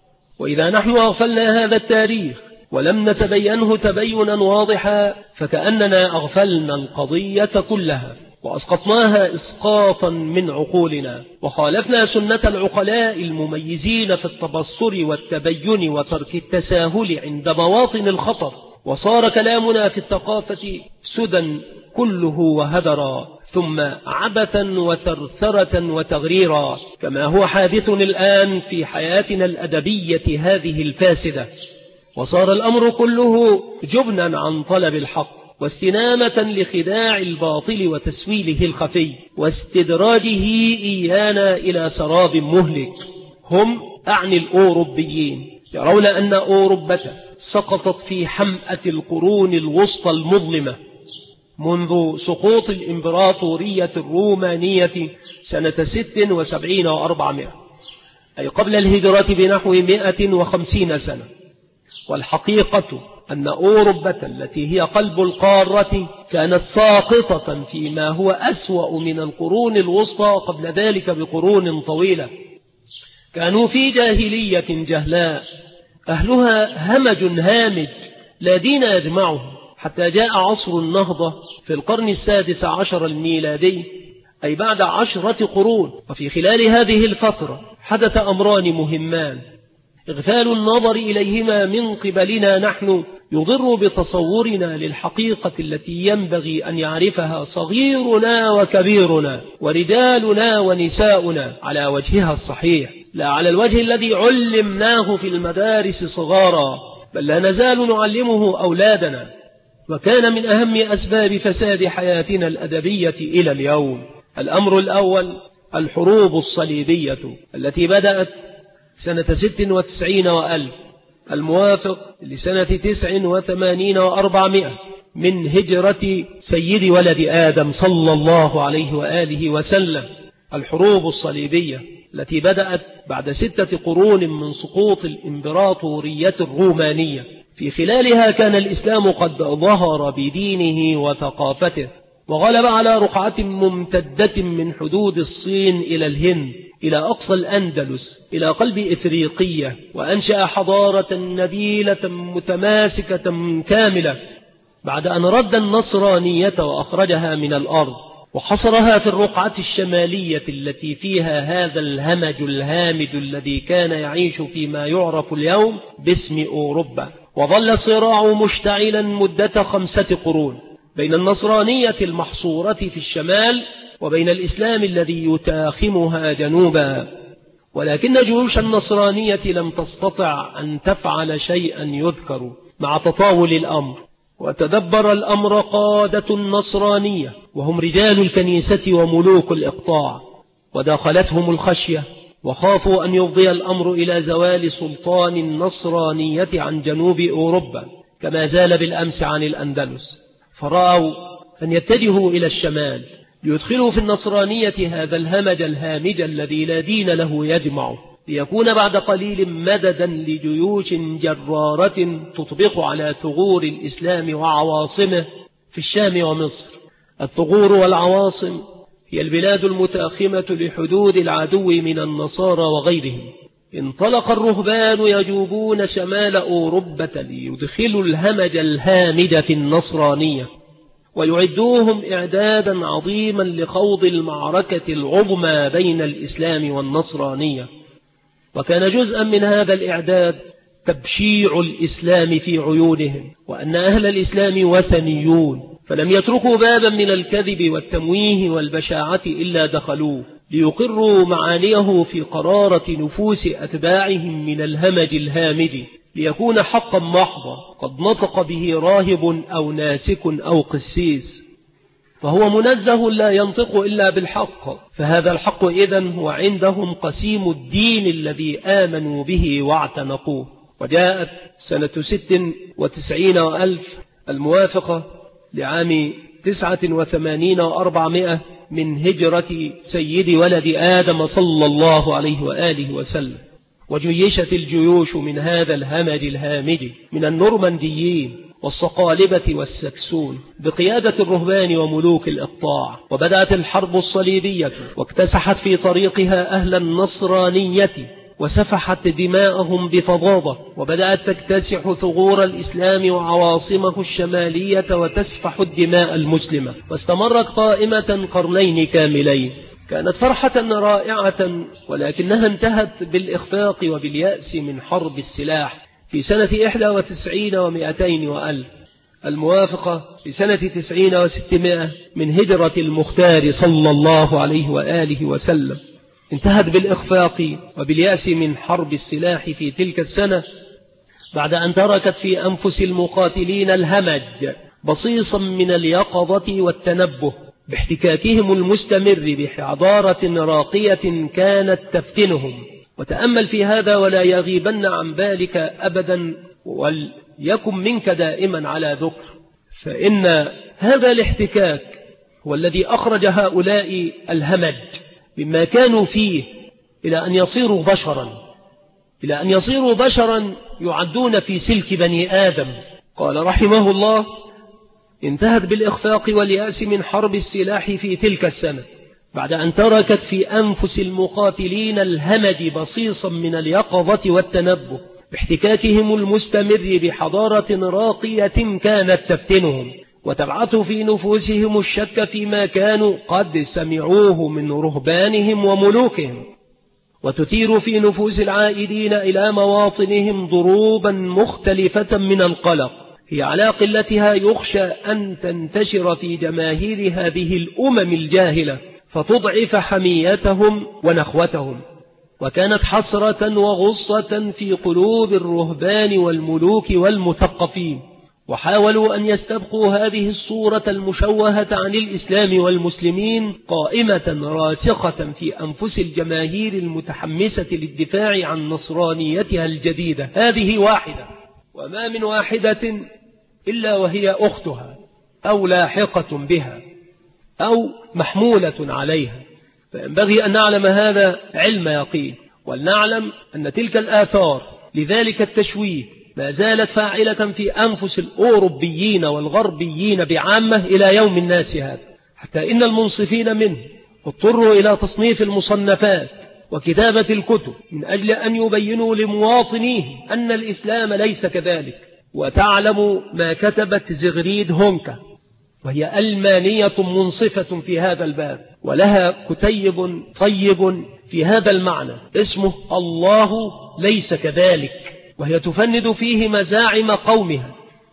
S1: وإذا نحن أغفلنا هذا التاريخ ولم نتبينه تبينا واضحا فكأننا أغفلنا القضية كلها وأسقطناها إسقاطا من عقولنا، وخالفنا سنة العقلاء المميزين في التبصر والتبين وترك التساهل عند مواطن الخطر، وصار كلامنا في الثقافة سدى كله وهدرا، ثم عبثا وترثرة وتغريرا، كما هو حادث الآن في حياتنا الأدبية هذه الفاسدة. وصار الأمر كله جبنا عن طلب الحق واستنامة لخداع الباطل وتسويله الخفي واستدراجه إيانا إلى سراب مهلك. هم أعني الأوروبيين يرون أن أوروبا سقطت في حمأة القرون الوسطى المظلمة منذ سقوط الإمبراطورية الرومانية سنة 76 و400، أي قبل الهجرة بنحو 150 سنة. والحقيقة أن أوروبا التي هي قلب القارة كانت ساقطة فيما هو أسوأ من القرون الوسطى قبل ذلك بقرون طويلة، كانوا في جاهلية جهلاء أهلها همج هامج لا دين يجمعه، حتى جاء عصر النهضة في القرن 16 الميلادي، أي بعد 10 قرون. وفي خلال هذه الفترة حدث أمران مهمان: إغفال النظر إليهما من قبلنا نحن يضر بتصورنا للحقيقة التي ينبغي أن يعرفها صغيرنا وكبيرنا ورجالنا ونساؤنا على وجهها الصحيح، لا على الوجه الذي علمناه في المدارس صغارا، بل لا نزال نعلمه أولادنا. وكان من أهم أسباب فساد حياتنا الأدبية إلى اليوم. الأمر الأول: الحروب الصليبية التي بدأت سنة 96 وألف الموافق لسنة 89 و400 من هجرة سيد ولد آدم صلى الله عليه وآله وسلم. الحروب الصليبية التي بدأت بعد 6 قرون من سقوط الإمبراطورية الرومانية. في خلالها كان الإسلام قد ظهر بدينه وثقافته، وغلب على رقعة ممتدة من حدود الصين إلى الهند، إلى أقصى الأندلس، إلى قلب إفريقية، وأنشأ حضارة نبيلة متماسكة كاملة بعد أن رد النصرانية وأخرجها من الأرض، وحصرها في الرقعة الشمالية التي فيها هذا الهمج الهامج الذي كان يعيش فيما يعرف اليوم باسم أوروبا. وظل الصراع مشتعلا مدة 5 قرون بين النصرانية المحصورة في الشمال وبين الإسلام الذي يتاخمها جنوبا. ولكن جيوش النصرانية لم تستطع أن تفعل شيئا يذكر مع تطاول الأمر. وتدبر الأمر قادة النصرانية وهم رجال الكنيسة وملوك الإقطاع، وداخلتهم الخشية، وخافوا أن يفضي الأمر إلى زوال سلطان النصرانية عن جنوب أوروبا كما زال بالأمس عن الأندلس، فرأوا أن يتجهوا إلى الشمال ليدخلوا في النصرانية هذا الهمج الهامج الذي لا دين له يجمع، ليكون بعد قليل مددا لجيوش جرارة تطبق على ثغور الإسلام وعواصمه في الشام ومصر. الثغور والعواصم هي البلاد المتأخمة لحدود العدو من النصارى وغيرهم. انطلق الرهبان يجوبون شمال أوروبا ليدخلوا الهمج الهامج في النصرانية، ويعدوهم إعدادا عظيما لخوض المعركة العظمى بين الإسلام والنصرانية. وكان جزءا من هذا الإعداد تبشيع الإسلام في عيونهم، وأن أهل الإسلام وثنيون، فلم يتركوا بابا من الكذب والتمويه والبشاعة إلا دخلوه ليقروا معانيه في قرارة نفوس أتباعهم من الهمج الهامج، ليكون حقا محضا قد نطق به راهب أو ناسك أو قسيس، فهو منزه لا ينطق إلا بالحق. فهذا الحق إذن هو عندهم قسيم الدين الذي آمنوا به واعتنقوه. وجاءت سنة 96 وألف الموافقة لعام 89 و400 من هجرة سيد ولد آدم صلى الله عليه وآله وسلم، وجيشت الجيوش من هذا الهمج الهامج من النورمانديين والصقالبة والسكسون بقيادة الرهبان وملوك الإقطاع. وبدأت الحرب الصليبية واكتسحت في طريقها أهل النصرانية وسفحت دماءهم بفظاظة، وبدأت تكتسح ثغور الإسلام وعواصمه الشمالية وتسفح الدماء المسلمة، واستمرت قائمة قرنين كاملين. كانت فرحة رائعة، ولكنها انتهت بالإخفاق وباليأس من حرب السلاح في سنة 91 و200 وألف الموافقة في سنة 90 و600 من هجرة المختار صلى الله عليه وآله وسلم. انتهت بالإخفاق وباليأس من حرب السلاح في تلك السنة، بعد أن تركت في أنفس المقاتلين الهمج بصيصا من اليقظة والتنبه باحتكاكهم المستمر بحضارة راقية كانت تفتنهم. وتأمل في هذا ولا يغيبن عن بالك أبدا، وليكن منك دائما على ذكر، فإن هذا الاحتكاك هو الذي أخرج هؤلاء الهمج مما كانوا فيه إلى أن يصيروا بشرا، إلى أن يصيروا بشرا يعدون في سلك بني آدم. قال رحمه الله: انتهت بالإخفاق واليأس من حرب السلاح في تلك السنة، بعد أن تركت في أنفس المقاتلين الهمج بصيصا من اليقظة والتنبه باحتكاكهم المستمر بحضارة راقية كانت تفتنهم وتبعث في نفوسهم الشك فيما كانوا قد سمعوه من رهبانهم وملوكهم، وتثير في نفوس العائدين إلى مواطنهم ضروبا مختلفة من القلق هي على قلتها يخشى أن تنتشر في جماهير هذه الأمم الجاهلة فتضعف حميتهم ونخوتهم. وكانت حسرة وغصة في قلوب الرهبان والملوك والمثقفين، وحاولوا أن يستبقوا هذه الصورة المشوهة عن الإسلام والمسلمين قائمة راسخة في أنفس الجماهير المتحمسة للدفاع عن نصرانيتها الجديدة. هذه واحدة، وما من واحدة إلا وهي أختها أو لاحقة بها أو محمولة عليها، فينبغي أن نعلم هذا علم يقين، ولنعلم أن تلك الآثار لذلك التشويه ما زالت فاعلة في أنفس الأوروبيين والغربيين بعامة إلى يوم الناس هذا، حتى إن المنصفين منه اضطروا إلى تصنيف المصنفات وكتابة الكتب من أجل أن يبينوا لمواطنيه أن الإسلام ليس كذلك. وتعلم ما كتبت زغريد هونكا، وهي ألمانية منصفة في هذا الباب، ولها كتيب طيب في هذا المعنى اسمه الله ليس كذلك، وهي تفند فيه مزاعم قومها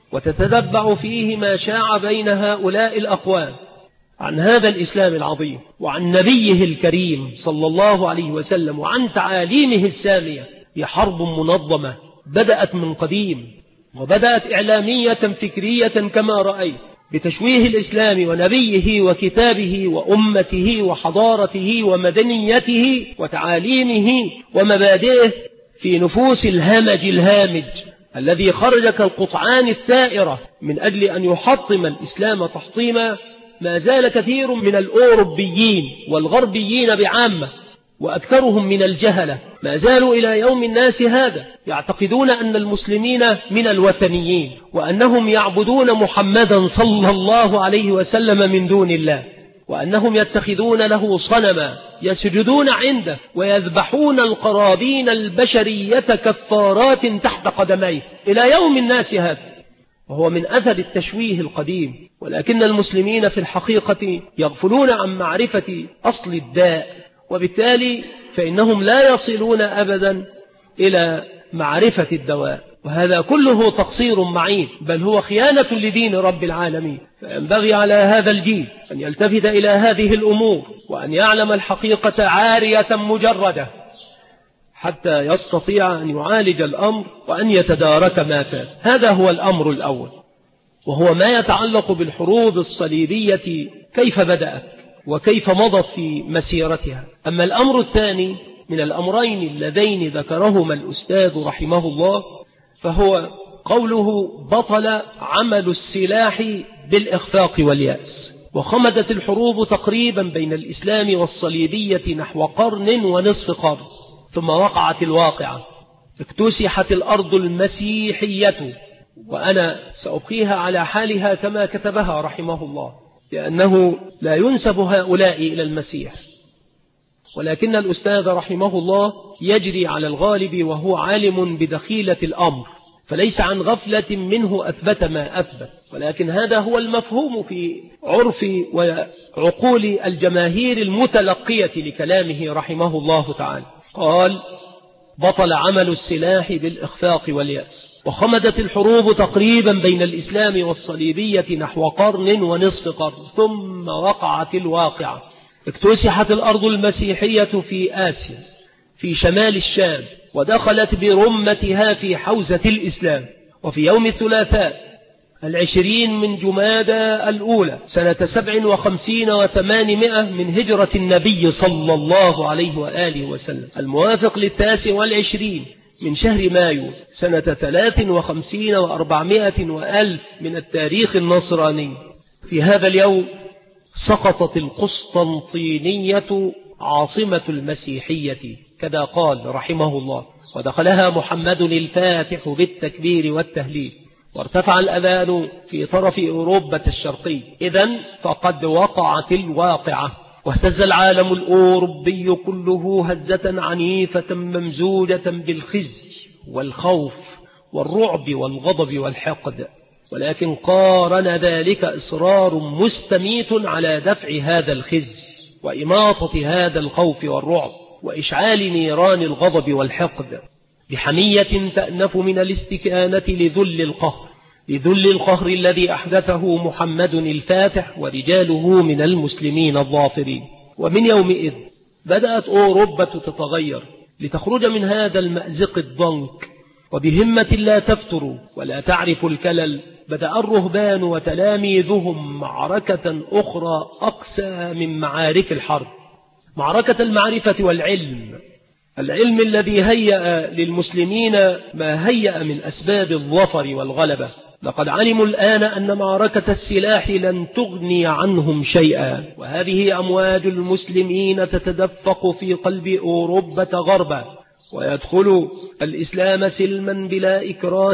S1: وتتتبع فيه ما شاع بين هؤلاء الأقوام عن هذا الإسلام العظيم وعن نبيه الكريم صلى الله عليه وسلم وعن تعاليمه السامية. هي حرب منظمة بدأت من قديم، وبدأت إعلامية فكرية كما رأيت بتشويه الإسلام ونبيه وكتابه وأمته وحضارته ومدنيته وتعاليمه ومبادئه في نفوس الهمج الهامج الذي خرج كالقطعان الثائرة من أجل أن يحطم الإسلام تحطيما. ما زال كثير من الأوروبيين والغربيين بعامة وأكثرهم من الجهلة ما زالوا إلى يوم الناس هذا يعتقدون أن المسلمين من الوثنيين وأنهم يعبدون محمدا صلى الله عليه وسلم من دون الله، وأنهم يتخذون له صنما يسجدون عنده ويذبحون القرابين البشرية كفارات تحت قدميه إلى يوم الناس هذا، وهو من أثر التشويه القديم. ولكن المسلمين في الحقيقة يغفلون عن معرفة أصل الداء، وبالتالي فإنهم لا يصلون أبدا إلى معرفة الدواء، وهذا كله تقصير معين، بل هو خيانة لدين رب العالمين. فينبغي على هذا الجيل أن يلتفت إلى هذه الأمور وأن يعلم الحقيقة عارية مجردة حتى يستطيع أن يعالج الأمر وأن يتدارك ما فات. هذا هو الأمر الأول، وهو ما يتعلق بالحروب الصليبية كيف بدأت وكيف مضت في مسيرتها. أما الأمر الثاني من الأمرين اللذين ذكرهما الأستاذ رحمه الله فهو قوله بطل عمل السلاح بالإخفاق واليأس. وخمدت الحروب تقريبا بين الإسلام والصليبية نحو قرن ونصف قرن، ثم وقعت الواقعة، اكتسحت الأرض المسيحية، وأنا سأبقيها على حالها كما كتبها رحمه الله، لأنه لا ينسب هؤلاء إلى المسيح، ولكن الأستاذ رحمه الله يجري على الغالب وهو عالم بدخيلة الأمر، فليس عن غفلة منه أثبت ما أثبت، ولكن هذا هو المفهوم في عرف وعقول الجماهير المتلقية لكلامه رحمه الله تعالى. قال بطل عمل السلاح بالإخفاق واليأس. وخمدت الحروب تقريبا بين الإسلام والصليبية نحو قرن ونصف قرن، ثم وقعت الواقعة، اكتسحت الأرض المسيحية في آسيا في شمال الشام، ودخلت برمتها في حوزة الإسلام. وفي يوم الثلاثاء 20 من جمادى الأولى سنة 57 و800 من هجرة النبي صلى الله عليه وآله وسلم، الموافق 29 من شهر مايو سنة 53 و400 وألف من التاريخ النصراني، في هذا اليوم سقطت القسطنطينية عاصمة المسيحية كذا قال رحمه الله، ودخلها محمد الفاتح بالتكبير والتهليل، وارتفع الأذان في طرف أوروبا الشرقي. إذن فقد وقعت الواقعة، واهتز العالم الأوروبي كله هزة عنيفة ممزوجة بالخزي والخوف والرعب والغضب والحقد، ولكن قارن ذلك إصرار مستميت على دفع هذا الخزي وإماطة هذا الخوف والرعب وإشعال نيران الغضب والحقد بحمية تأنف من الاستكانة لذل القهر الذي أحدثه محمد الفاتح ورجاله من المسلمين الظافرين. ومن يومئذ بدأت أوروبا تتغير لتخرج من هذا المأزق الضنك، وبهمة لا تفتر ولا تعرف الكلل بدأ الرهبان وتلاميذهم معركة أخرى أقسى من معارك الحرب، معركة المعرفة والعلم، العلم الذي هيأ للمسلمين ما هيأ من أسباب الظفر والغلبة. لقد علموا الآن أن معركة السلاح لن تغني عنهم شيئا، وهذه أمواج المسلمين تتدفق في قلب أوروبا غربا، ويدخل الإسلام سلما بلا إكراه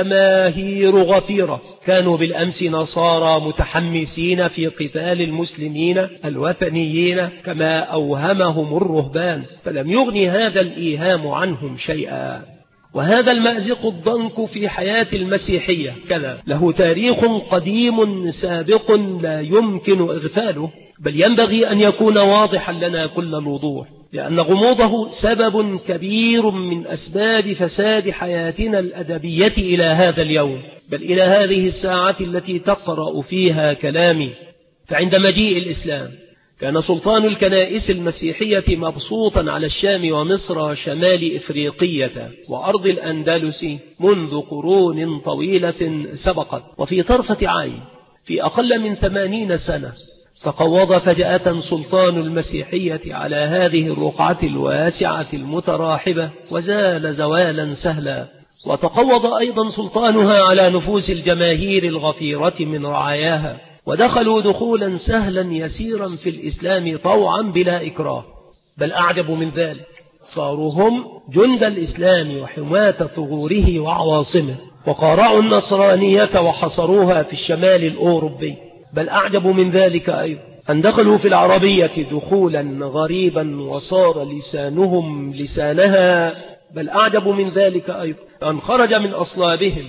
S1: جماهير غفيرة كانوا بالأمس نصارى متحمسين في قتال المسلمين الوثنيين كما أوهمهم الرهبان، فلم يغني هذا الإيهام عنهم شيئا. وهذا المأزق الضنك في حياة المسيحية كذا له تاريخ قديم سابق لا يمكن إغفاله، بل ينبغي أن يكون واضحا لنا كل الوضوح، لأن غموضه سبب كبير من أسباب فساد حياتنا الأدبية إلى هذا اليوم، بل إلى هذه الساعة التي تقرأ فيها كلامي. فعند مجيء الإسلام كان سلطان الكنائس المسيحية مبسوطا على الشام ومصر شمال إفريقية وأرض الأندلس منذ قرون طويلة سبقت، وفي طرفة عين في أقل من 80 سنة تقوض فجأة سلطان المسيحية على هذه الرقعة الواسعة المتراحبة وزال زوالا سهلا، وتقوض أيضا سلطانها على نفوس الجماهير الغفيرة من رعاياها، ودخلوا دخولا سهلا يسيرا في الإسلام طوعا بلا إكراه. بل أعجب من ذلك صاروا هم جند الإسلام وحماة ثغوره وعواصمه، وقارعوا النصرانية وحصروها في الشمال الأوروبي. بل أعجب من ذلك أيضا أن دخلوا في العربية دخولا غريبا وصار لسانهم لسانها. بل أعجب من ذلك أيضا أن خرج من أصلابهم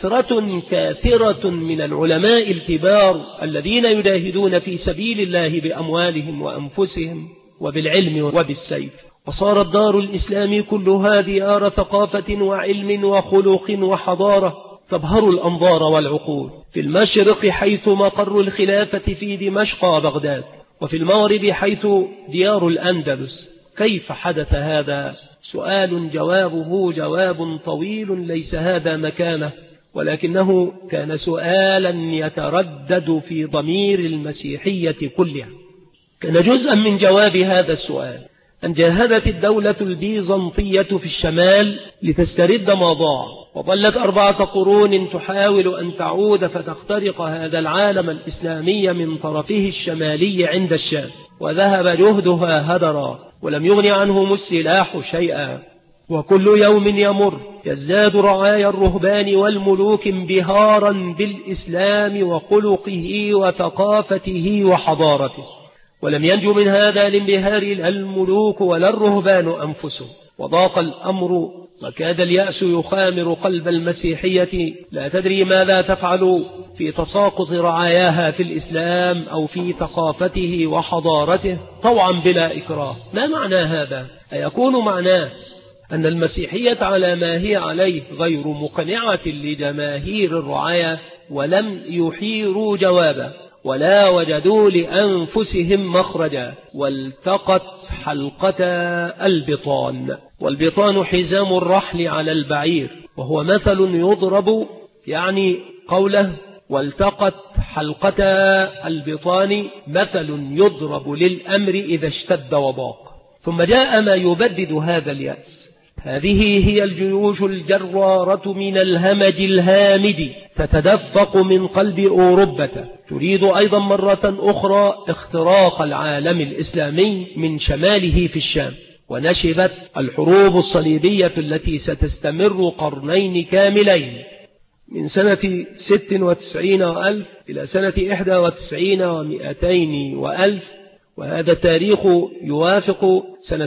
S1: كثرة من العلماء الكبار الذين يجاهدون في سبيل الله بأموالهم وأنفسهم وبالعلم وبالسيف، وصارت دار الإسلام كلها ديار ثقافة وعلم وخلق وحضارة تبهر الأنظار والعقول، في المشرق حيث مقر الخلافة في دمشق وبغداد، وفي المغرب حيث ديار الأندلس. كيف حدث هذا؟ سؤال جوابه جواب طويل ليس هذا مكانه، ولكنه كان سؤالا يتردد في ضمير المسيحية كلها. كان جزءا من جواب هذا السؤال أن جاهدت الدولة البيزنطية في الشمال لتسترد ما ضاع، وظلت 4 قرون تحاول أن تعود فتخترق هذا العالم الإسلامي من طرفه الشمالي عند الشام، وذهب جهدها هدرا ولم يغن عنهم السلاح شيئا. وكل يوم يمر يزداد رعايا الرهبان والملوك انبهارا بالإسلام وخلقه وثقافته وحضارته، ولم ينجو من هذا الانبهار لا الملوك ولا الرهبان أنفسهم. وضاق الأمر وكاد اليأس يخامر قلب المسيحية لا تدري ماذا تفعل في تساقط رعاياها في الإسلام أو في ثقافته وحضارته طوعا بلا إكراه. ما معنى هذا؟ أيكون معناه أن المسيحية على ما هي عليه غير مقنعة لجماهير الرعاية ولم يحيروا جوابا ولا وجدوا لأنفسهم مخرجا، والتقت حلقة البطان، والبطان حزام الرحل على البعير، وهو مثل يضرب يعني قوله والتقت حلقة البطان مثل يضرب للأمر إذا اشتد وضاق. ثم جاء ما يبدد هذا اليأس. هذه هي الجيوش الجرارة من الهمج الهامد تتدفق من قلب أوروبا، تريد أيضا مرة أخرى اختراق العالم الإسلامي من شماله في الشام. ونشبت الحروب الصليبية التي ستستمر قرنين كاملين من سنة 96 وألف إلى سنة 91 و200 وألف، وهذا التاريخ يوافق سنة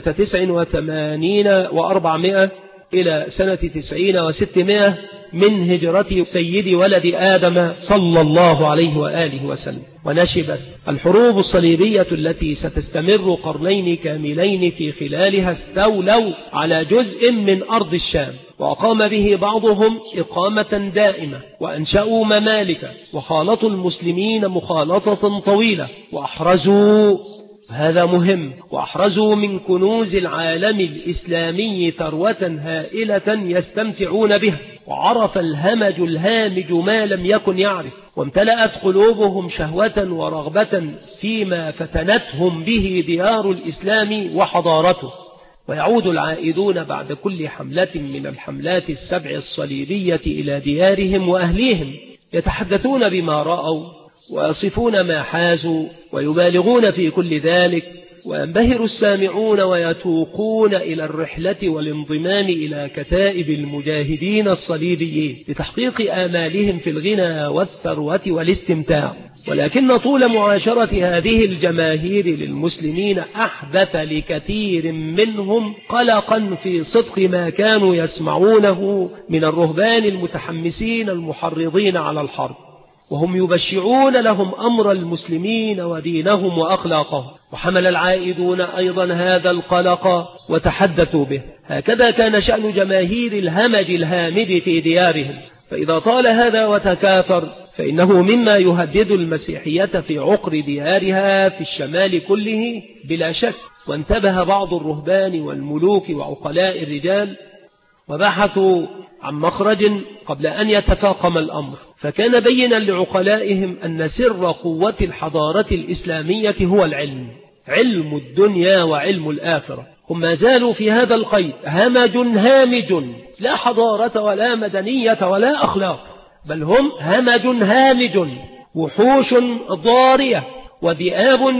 S1: 89 و400 إلى سنة 90 و600 من هجرة سيد ولد آدم صلى الله عليه وآله وسلم. ونشبت الحروب الصليبية التي ستستمر قرنين كاملين في خلالها استولوا على جزء من أرض الشام، وأقام به بعضهم إقامة دائمة، وأنشأوا ممالك، وخالطوا المسلمين مخالطة طويلة، وأحرزوا، هذا مهم، وأحرزوا من كنوز العالم الإسلامي ثروة هائلة يستمتعون بها. وعرف الهمج الهامج ما لم يكن يعرف، وامتلأت قلوبهم شهوة ورغبة فيما فتنتهم به ديار الإسلام وحضارته. ويعود العائدون بعد كل حملة من الحملات السبع الصليبية إلى ديارهم وأهليهم، يتحدثون بما رأوا ويصفون ما حازوا ويبالغون في كل ذلك، وينبهر السامعون ويتوقون إلى الرحلة والانضمام إلى كتائب المجاهدين الصليبيين لتحقيق آمالهم في الغنى والثروة والاستمتاع. ولكن طول معاشرة هذه الجماهير للمسلمين أحدث لكثير منهم قلقا في صدق ما كانوا يسمعونه من الرهبان المتحمسين المحرضين على الحرب، وهم يبشعون لهم أمر المسلمين ودينهم وأخلاقهم. وحمل العائدون أيضا هذا القلق وتحدثوا به. هكذا كان شأن جماهير الهمج الهامد في ديارهم، فإذا طال هذا وتكاثر فإنه مما يهدد المسيحية في عقر ديارها في الشمال كله بلا شك. وانتبه بعض الرهبان والملوك وعقلاء الرجال وبحثوا عن مخرج قبل أن يتفاقم الأمر، فكان بينا لعقلائهم أن سر قوة الحضارة الإسلامية هو العلم، علم الدنيا وعلم الآخرة. هم ما زالوا في هذا القيد، همج هامج، لا حضارة ولا مدنية ولا أخلاق، بل هم همج هامج، وحوش ضارية وذئاب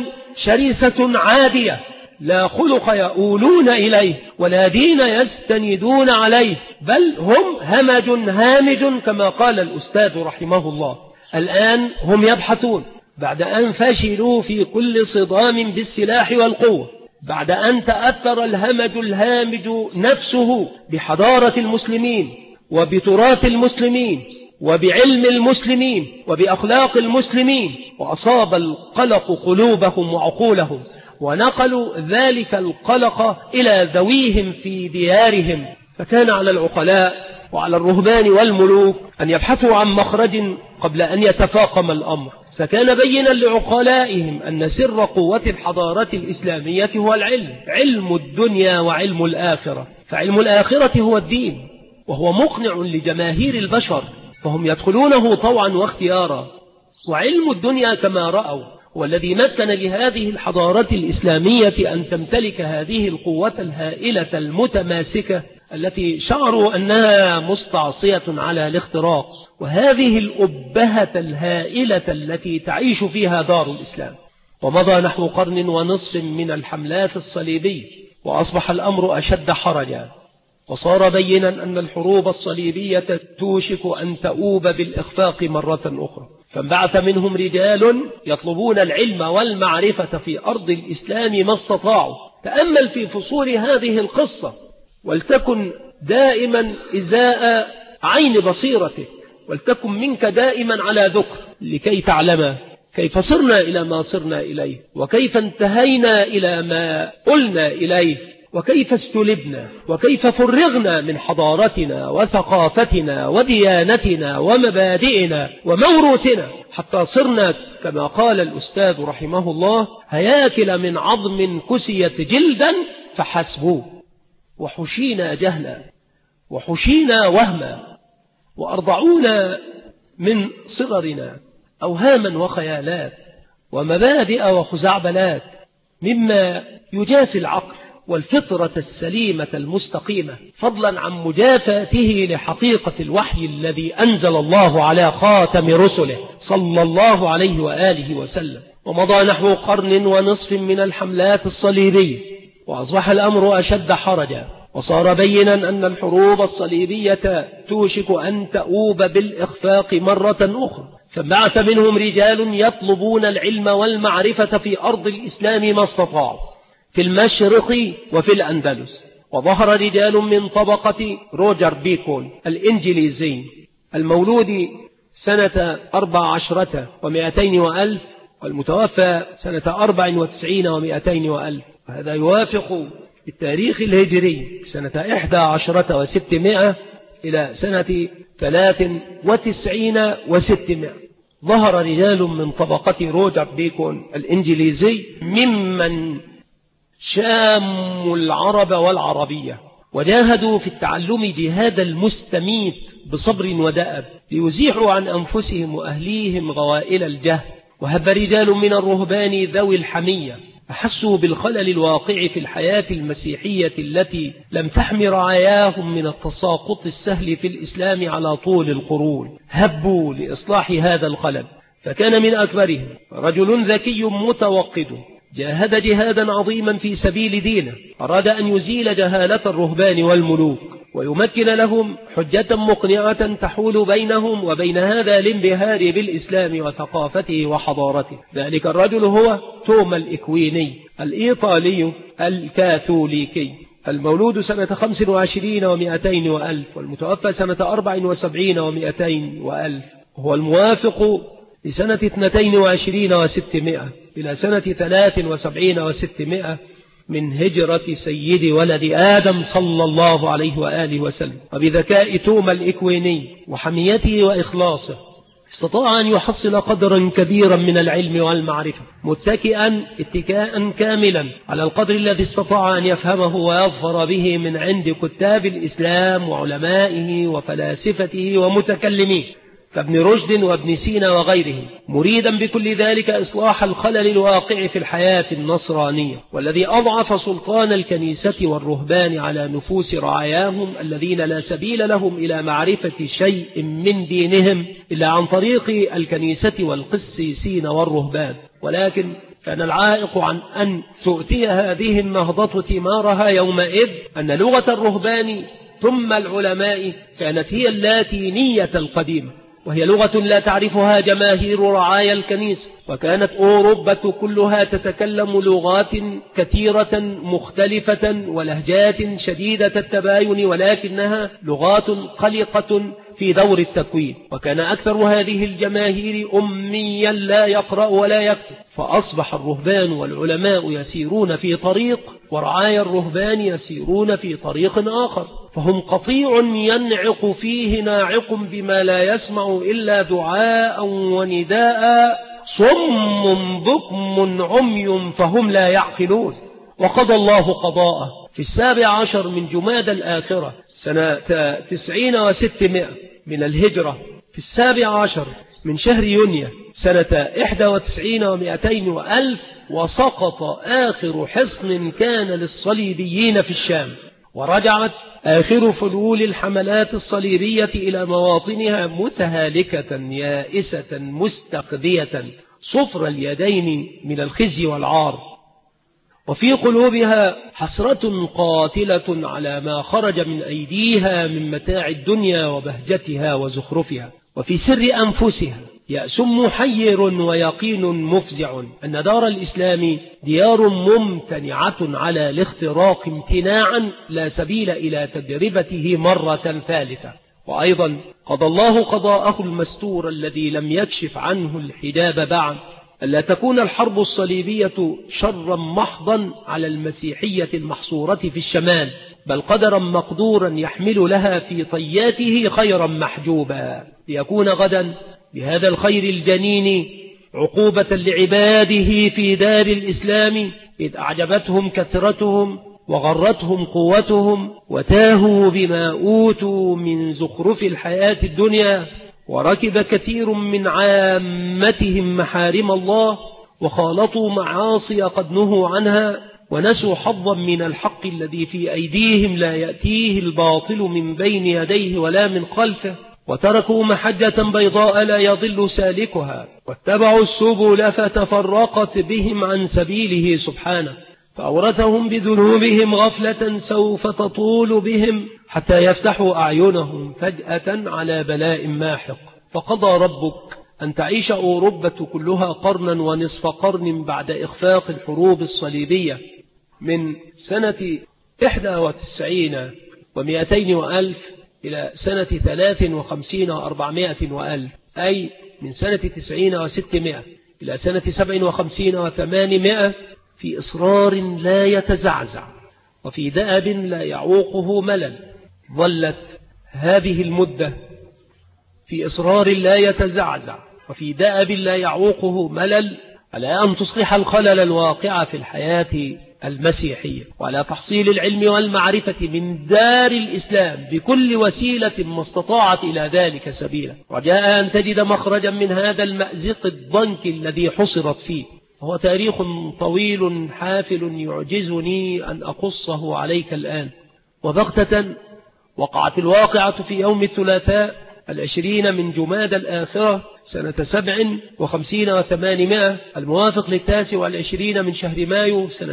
S1: شرسة عادية، لا خلق يؤولون إليه ولا دين يستندون عليه، بل هم همج هامج كما قال الأستاذ رحمه الله. الآن هم يبحثون بعد أن فشلوا في كل صدام بالسلاح والقوة، بعد أن تأثر الهمج الهامج نفسه بحضارة المسلمين وبتراث المسلمين وبعلم المسلمين وبأخلاق المسلمين، وأصاب القلق قلوبهم وعقولهم، ونقلوا ذلك القلق إلى ذويهم في ديارهم. فكان على العقلاء وعلى الرهبان والملوك أن يبحثوا عن مخرج قبل أن يتفاقم الأمر. فكان بينا لعقلائهم أن سر قوة الحضارة الإسلامية هو العلم، علم الدنيا وعلم الآخرة. فعلم الآخرة هو الدين، وهو مقنع لجماهير البشر، فهم يدخلونه طوعا واختيارا. وعلم الدنيا كما رأوا والذي مكن لهذه الحضارة الإسلامية أن تمتلك هذه القوة الهائلة المتماسكة التي شعروا أنها مستعصية على الاختراق، وهذه الأبهة الهائلة التي تعيش فيها دار الإسلام. ومضى نحو قرن ونصف من الحملات الصليبية، وأصبح الأمر أشد حرجا، وصار بينا أن الحروب الصليبية توشك أن تؤوب بالإخفاق مرة أخرى. فانبعث منهم رجال يطلبون العلم والمعرفة في أرض الإسلام ما استطاعوا. تأمل في فصول هذه القصة، ولتكن دائما إزاء عين بصيرتك، ولتكن منك دائما على ذكر، لكي تعلم كيف صرنا إلى ما صرنا إليه، وكيف انتهينا إلى ما قلنا إليه، وكيف استلبنا، وكيف فرغنا من حضارتنا وثقافتنا وديانتنا ومبادئنا وموروثنا، حتى صرنا كما قال الأستاذ رحمه الله هياكل من عظم كسيت جلدا فحسبوا. وحشينا جهلا وحشينا وهما، وأرضعونا من صغرنا أوهاما وخيالات ومبادئ وخزعبلات مما يجافي العقل والفطرة السليمة المستقيمة، فضلا عن مجافاته لحقيقة الوحي الذي أنزل الله على خاتم رسله صلى الله عليه وآله وسلم. ومضى نحو قرن ونصف من الحملات الصليبية، وأصبح الأمر أشد حرجا، وصار بينا أن الحروب الصليبية توشك أن تؤوب بالإخفاق مرة أخرى. فبعث منهم رجال يطلبون العلم والمعرفة في أرض الإسلام ما استطاعوا في المشرق وفي الأندلس. وظهر رجال من طبقة روجر بيكون الإنجليزي المولود سنة 14 و200 وألف والمتوفى سنة 94 و200 وألف، وهذا يوافق التاريخ الهجري سنة 11 و600 إلى سنة 93 و600. ظهر رجال من طبقة روجر بيكون الإنجليزي ممن شاموا العرب والعربية وجاهدوا في التعلم جهاد المستميت بصبر ودأب ليزيحوا عن أنفسهم وأهليهم غوائل الجهل. وهب رجال من الرهبان ذوي الحمية أحسوا بالخلل الواقع في الحياة المسيحية التي لم تحمي رعاياهم من التساقط السهل في الإسلام على طول القرون، هبوا لإصلاح هذا الخلل. فكان من أكبرهم رجل ذكي متوقد جاهد جهادا عظيما في سبيل دينه، أراد أن يزيل جهالة الرهبان والملوك ويمكن لهم حجة مقنعة تحول بينهم وبين هذا الانبهار بالإسلام وثقافته وحضارته. ذلك الرجل هو توما الإكويني الإيطالي الكاثوليكي المولود سنة 25 و200 وألف والمتوفى سنة 74 و200 وألف، هو الموافق لسنة 22 و600 إلى سنة 73 و600 من هجرة سيد ولد آدم صلى الله عليه وآله وسلم. وبذكاء توما الإكويني وحميته وإخلاصه استطاع أن يحصل قدرا كبيرا من العلم والمعرفة متكئا اتكاء كاملا على القدر الذي استطاع أن يفهمه ويظفر به من عند كتاب الإسلام وعلمائه وفلاسفته ومتكلميه كابن رشد وابن سينا وغيره، مريدا بكل ذلك إصلاح الخلل الواقع في الحياة النصرانية والذي أضعف سلطان الكنيسة والرهبان على نفوس رعاياهم الذين لا سبيل لهم إلى معرفة شيء من دينهم إلا عن طريق الكنيسة والقسيسين والرهبان. ولكن كان العائق عن أن تؤتي هذه النهضة ثمارها يومئذ أن لغة الرهبان ثم العلماء كانت هي اللاتينية القديمة، وهي لغة لا تعرفها جماهير رعايا الكنيسة، وكانت أوروبا كلها تتكلم لغات كثيرة مختلفة ولهجات شديدة التباين، ولكنها لغات قلقة في دور التكوين. وكان أكثر هذه الجماهير أميا لا يقرأ ولا يكتب، فأصبح الرهبان والعلماء يسيرون في طريق ورعايا الرهبان يسيرون في طريق آخر، فهم قطيع ينعق فيه ناعق بما لا يسمع إلا دعاء ونداء، صم بكم عمي فهم لا يعقلون. وقضى الله قضاءه في 17 من جماد الآخرة سنة 90 و600 من الهجرة، في 17 من شهر يونيو سنة 91 و200 وألف، وسقط آخر حصن كان للصليبيين في الشام، ورجعت آخر فلول الحملات الصليبية إلى مواطنها متهالكة يائسة مستقذية صفر اليدين من الخزي والعار، وفي قلوبها حسرة قاتلة على ما خرج من أيديها من متاع الدنيا وبهجتها وزخرفها، وفي سر أنفسها يأس محير ويقين مفزع أن دار الإسلام ديار ممتنعة على الاختراق امتناعا لا سبيل إلى تجربته مرة ثالثة. وأيضا قضى الله قضاءه المستور الذي لم يكشف عنه الحجاب بعد، ألا تكون الحرب الصليبية شرا محضا على المسيحية المحصورة في الشمال، بل قدرا مقدورا يحمل لها في طياته خيرا محجوبا، ليكون غدا بهذا الخير الجنين عقوبة لعباده في دار الإسلام، إذ أعجبتهم كثرتهم وغرتهم قوتهم وتاهوا بما أوتوا من زخرف الحياة الدنيا، وركب كثير من عامتهم محارم الله وخالطوا معاصي قد نهوا عنها، ونسوا حظا من الحق الذي في أيديهم لا يأتيه الباطل من بين يديه ولا من خلفه، وتركوا محجة بيضاء لا يضل سالكها، واتبعوا السبل فتفرقت بهم عن سبيله سبحانه، فأورثهم بذنوبهم غفلة سوف تطول بهم حتى يفتحوا أعينهم فجأة على بلاء ماحق. فقضى ربك أن تعيش أوروبا كلها قرنا ونصف قرن بعد إخفاق الحروب الصليبية من سنة 91 و200 وألف إلى سنة 53 و400 وألف، أي من سنة 90 و600 إلى سنة 57 و800، في إصرار لا يتزعزع وفي دأب لا يعوقه ملل. ظلت هذه المدة في إصرار لا يتزعزع وفي دأب لا يعوقه ملل على أن تصلح الخلل الواقع في الحياة المسيحية، وعلى تحصيل العلم والمعرفة من دار الإسلام بكل وسيلة ما استطاعت إلى ذلك سبيلا، رجاء أن تجد مخرجا من هذا المأزق الضنك الذي حصرت فيه. هو تاريخ طويل حافل يعجزني أن أقصه عليك الآن. وبغتة وقعت الواقعة في يوم الثلاثاء 20 من جمادى الآخرة سنة 57 و800 الموافق 29 من شهر مايو سنة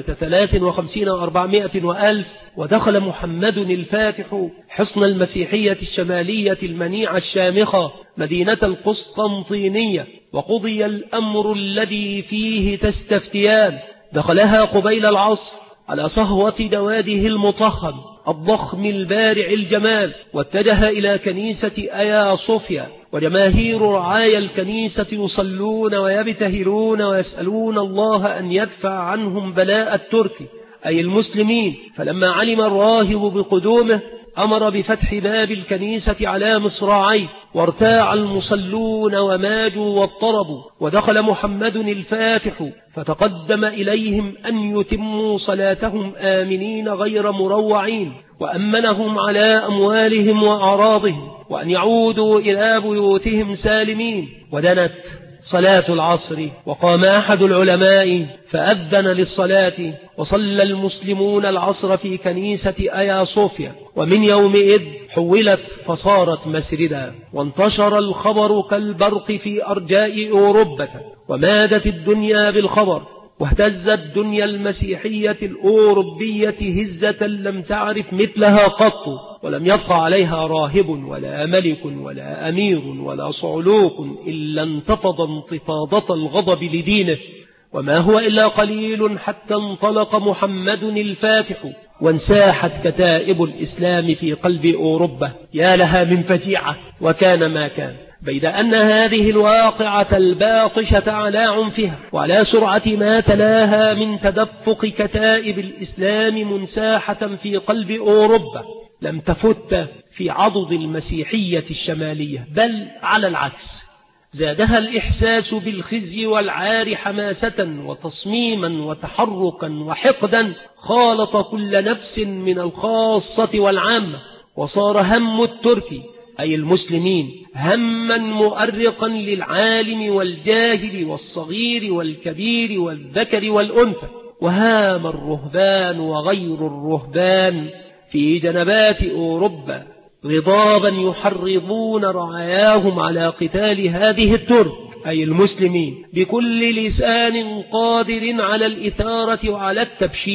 S1: 53 و400 وألف. ودخل محمد الفاتح حصن المسيحية الشمالية المنيعة الشامخة مدينة القسطنطينية، وقضي الأمر الذي فيه تستفتيان. دخلها قبيل العصر على صهوة دواده المطهر الضخم البارع الجمال، واتجه إلى كنيسة آيا صوفيا، وجماهير رعايا الكنيسة يصلون ويبتهلون ويسألون الله أن يدفع عنهم بلاء الترك أي المسلمين. فلما علم الراهب بقدومه أمر بفتح باب الكنيسة على مصراعيه، وارتاع المصلون وماجوا واضطربوا. ودخل محمد الفاتح فتقدم إليهم أن يتموا صلاتهم آمنين غير مروعين، وأمنهم على أموالهم وأعراضهم، وأن يعودوا إلى بيوتهم سالمين. ودنت صلاة العصر، وقام أحد العلماء فأذن للصلاة، وصلى المسلمون العصر في كنيسة آيا صوفيا. ومن يومئذ حولت فصارت مسجدا، وانتشر الخبر كالبرق في أرجاء أوروبا، ومادت الدنيا بالخبر، واهتزت الدنيا المسيحية الأوروبية هزة لم تعرف مثلها قط، ولم يبقى عليها راهب ولا ملك ولا أمير ولا صعلوك إلا انتفض انتفاضة الغضب لدينه. وما هو إلا قليل حتى انطلق محمد الفاتح، وانساحت كتائب الإسلام في قلب أوروبا. يا لها من فجيعة، وكان ما كان. بيد أن هذه الواقعة الباطشة على عنفها وعلى سرعة ما تلاها من تدفق كتائب الإسلام منساحة في قلب أوروبا لم تفت في عضد المسيحية الشمالية، بل على العكس زادها الإحساس بالخزي والعار حماسة وتصميما وتحركا وحقدا خالط كل نفس من الخاصة والعامة. وصار هم الترك أي المسلمين هما مؤرقا للعالم والجاهل والصغير والكبير والذكر والأنثى. وهام الرهبان وغير الرهبان في جنبات أوروبا غضابا يحرضون رعاياهم على قتال هذه الترك أي المسلمين بكل لسان قادر على الإثارة وعلى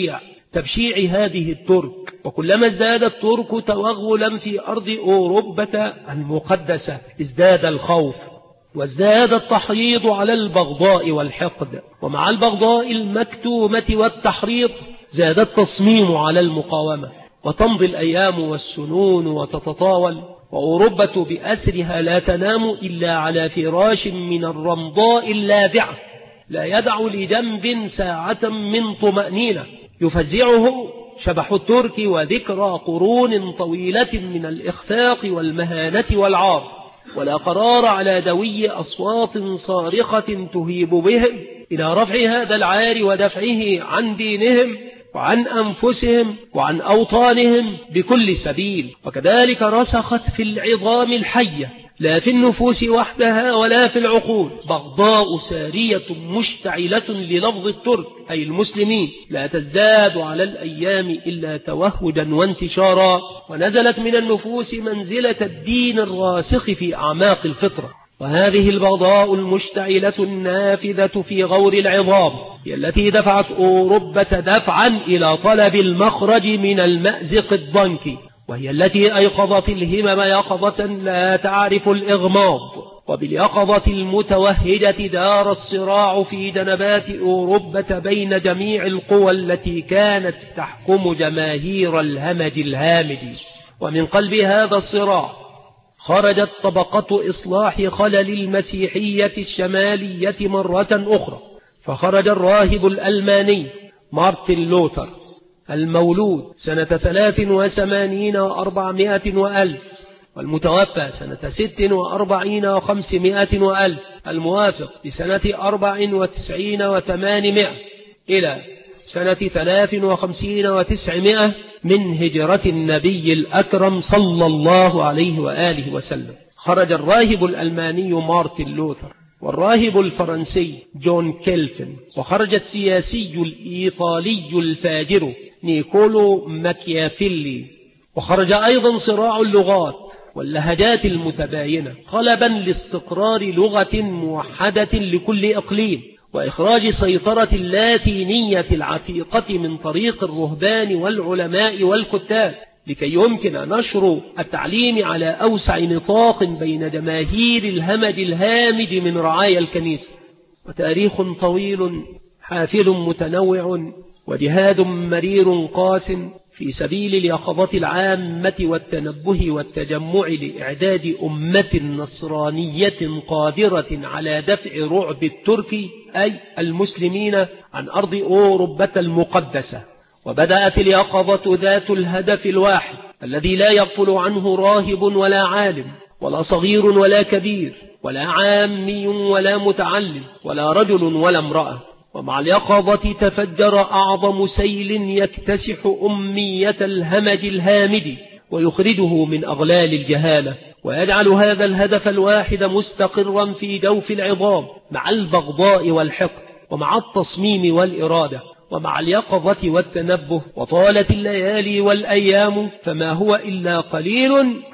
S1: تبشيع هذه الترك. وكلما ازداد الترك توغلا في أرض أوروبا المقدسة ازداد الخوف، وازداد التحريض على البغضاء والحقد، ومع البغضاء المكتومة والتحريض زاد التصميم على المقاومة. وتمضي الأيام والسنون وتتطاول، وأوروبا بأسرها لا تنام إلا على فراش من الرمضاء اللاذعة، لا يدع لجنب ساعة من طمأنينة يفزعه شبح الترك وذكرى قرون طويلة من الإخفاق والمهانة والعار، ولا قرار على دوي أصوات صارخة تهيب بهم إلى رفع هذا العار ودفعه عن دينهم وعن أنفسهم وعن أوطانهم بكل سبيل. وكذلك رسخت في العظام الحية لا في النفوس وحدها ولا في العقول بغضاء سارية مشتعلة للفظ الترك أي المسلمين لا تزداد على الأيام إلا توهجا وانتشارا، ونزلت من النفوس منزلة الدين الراسخ في أعماق الفطرة. وهذه البغضاء المشتعلة النافذة في غور العظام هي التي دفعت أوروبا دفعا إلى طلب المخرج من المأزق الضنك، وهي التي أيقظت الهمم يقظة لا تعرف الإغماض، وباليقظة المتوهجة دار الصراع في جنبات أوروبا بين جميع القوى التي كانت تحكم جماهير الهمج الهامج. ومن قلب هذا الصراع خرجت طبقة إصلاح خلل المسيحية الشمالية مرة أخرى، فخرج الراهب الألماني مارتن لوثر المولود سنة 83 و400 وألف والمتوفى سنة 46 و500 وألف، الموافق لسنة 94 و800 إلى سنة 53 و900 من هجرة النبي الأكرم صلى الله عليه وآله وسلم. خرج الراهب الألماني مارتن لوثر، والراهب الفرنسي جون كيلفن، وخرج السياسي الإيطالي الفاجر نيكولو ماكيافيلي، وخرج أيضا صراع اللغات واللهجات المتباينة طلبا لاستقرار لغة موحدة لكل إقليم، وإخراج سيطرة اللاتينية العتيقة من طريق الرهبان والعلماء والكتاب، لكي يمكن نشر التعليم على أوسع نطاق بين جماهير الهمج الهامج من رعايا الكنيسة. وتاريخ طويل حافل متنوع وجهاد مرير قاس في سبيل اليقظة العامة والتنبه والتجمع لإعداد أمة نصرانية قادرة على دفع رعب الترك أي المسلمين عن أرض أوروبا المقدسة. وبدأت اليقظة ذات الهدف الواحد الذي لا يغفل عنه راهب ولا عالم ولا صغير ولا كبير ولا عامي ولا متعلم ولا رجل ولا امرأة. ومع اليقظة تفجر أعظم سيل يكتسح أمية الهمج الهامج ويخرجه من أغلال الجهالة، ويجعل هذا الهدف الواحد مستقرا في جوف العظام مع البغضاء والحقد ومع التصميم والإرادة ومع اليقظة والتنبه. وطالت الليالي والأيام فما هو إلا قليل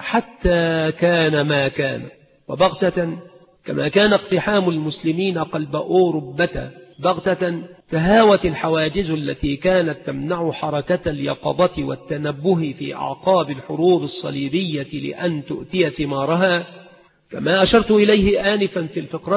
S1: حتى كان ما كان. وبغتة كما كان اقتحام المسلمين قلب أوروبا بغتة تهاوت الحواجز التي كانت تمنع حركة اليقظة والتنبه في أعقاب الحروب الصليبية لأن تؤتي ثمارها، كما أشرت إليه آنفا في الفقرة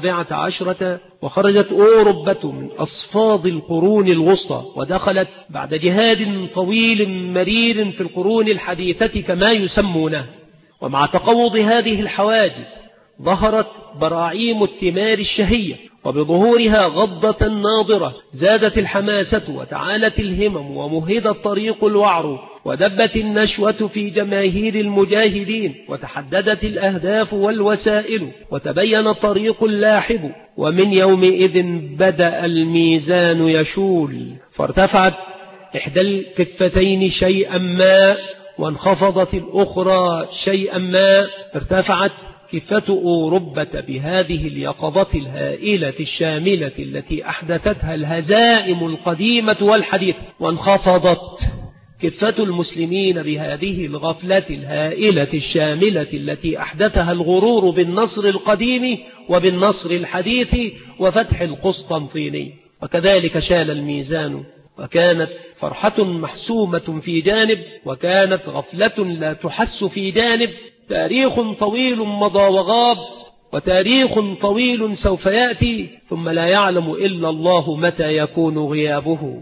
S1: 14. وخرجت أوروبا من أصفاد القرون الوسطى ودخلت بعد جهاد طويل مرير في القرون الحديثة كما يسمونه. ومع تقوض هذه الحواجز ظهرت براعيم الثمار الشهية، وبظهورها غضة ناظرة زادت الحماسة وتعالت الهمم ومهد الطريق الوعر ودبت النشوة في جماهير المجاهدين وتحددت الأهداف والوسائل وتبين الطريق اللاحب. ومن يومئذ بدأ الميزان يشول، فارتفعت إحدى الكفتين شيئا ما وانخفضت الأخرى شيئا ما. ارتفعت كفة أوروبا بهذه اليقظة الهائلة الشاملة التي أحدثتها الهزائم القديمة والحديثة، وانخفضت كفة المسلمين بهذه الغفلة الهائلة الشاملة التي أحدثها الغرور بالنصر القديم وبالنصر الحديث وفتح القسطنطينية. وكذلك شال الميزان، وكانت فرحة محسومة في جانب وكانت غفلة لا تحس في جانب. تاريخ طويل مضى وغاب، وتاريخ طويل سوف يأتي، ثم لا يعلم إلا الله متى يكون غيابه.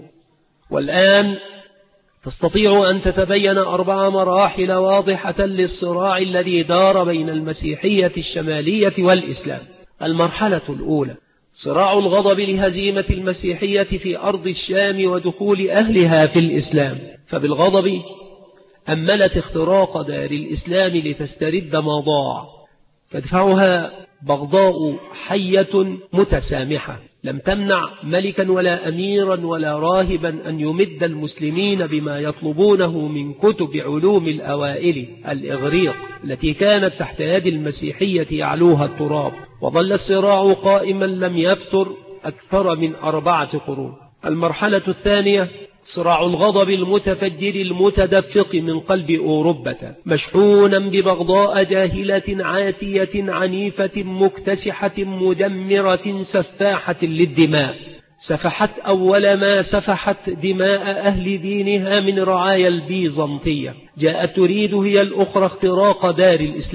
S1: والآن تستطيع أن تتبين 4 مراحل واضحة للصراع الذي دار بين المسيحية الشمالية والإسلام. المرحلة الأولى صراع الغضب لهزيمة المسيحية في أرض الشام ودخول أهلها في الإسلام، فبالغضب أملت اختراق دار الإسلام لتسترد ما ضاع، تدفعها بغضاء حية متسامحة لم تمنع ملكا ولا أميرا ولا راهبا أن يمد المسلمين بما يطلبونه من كتب علوم الأوائل الإغريق التي كانت تحت يد المسيحية يعلوها التراب. وظل الصراع قائما لم يفتر أكثر من 4 قرون. المرحلة الثانية صراع الغضب المتفجر المتدفق من قلب أوروبا، مشحونا ببغضاء جاهلة عاتية عنيفة مكتسحة مدمرة سفاحة للدماء، سفحت أول ما سفحت دماء أهل دينها من رعايا البيزنطية. جاءت تريد هي الأخرى اختراق دار الإسلام،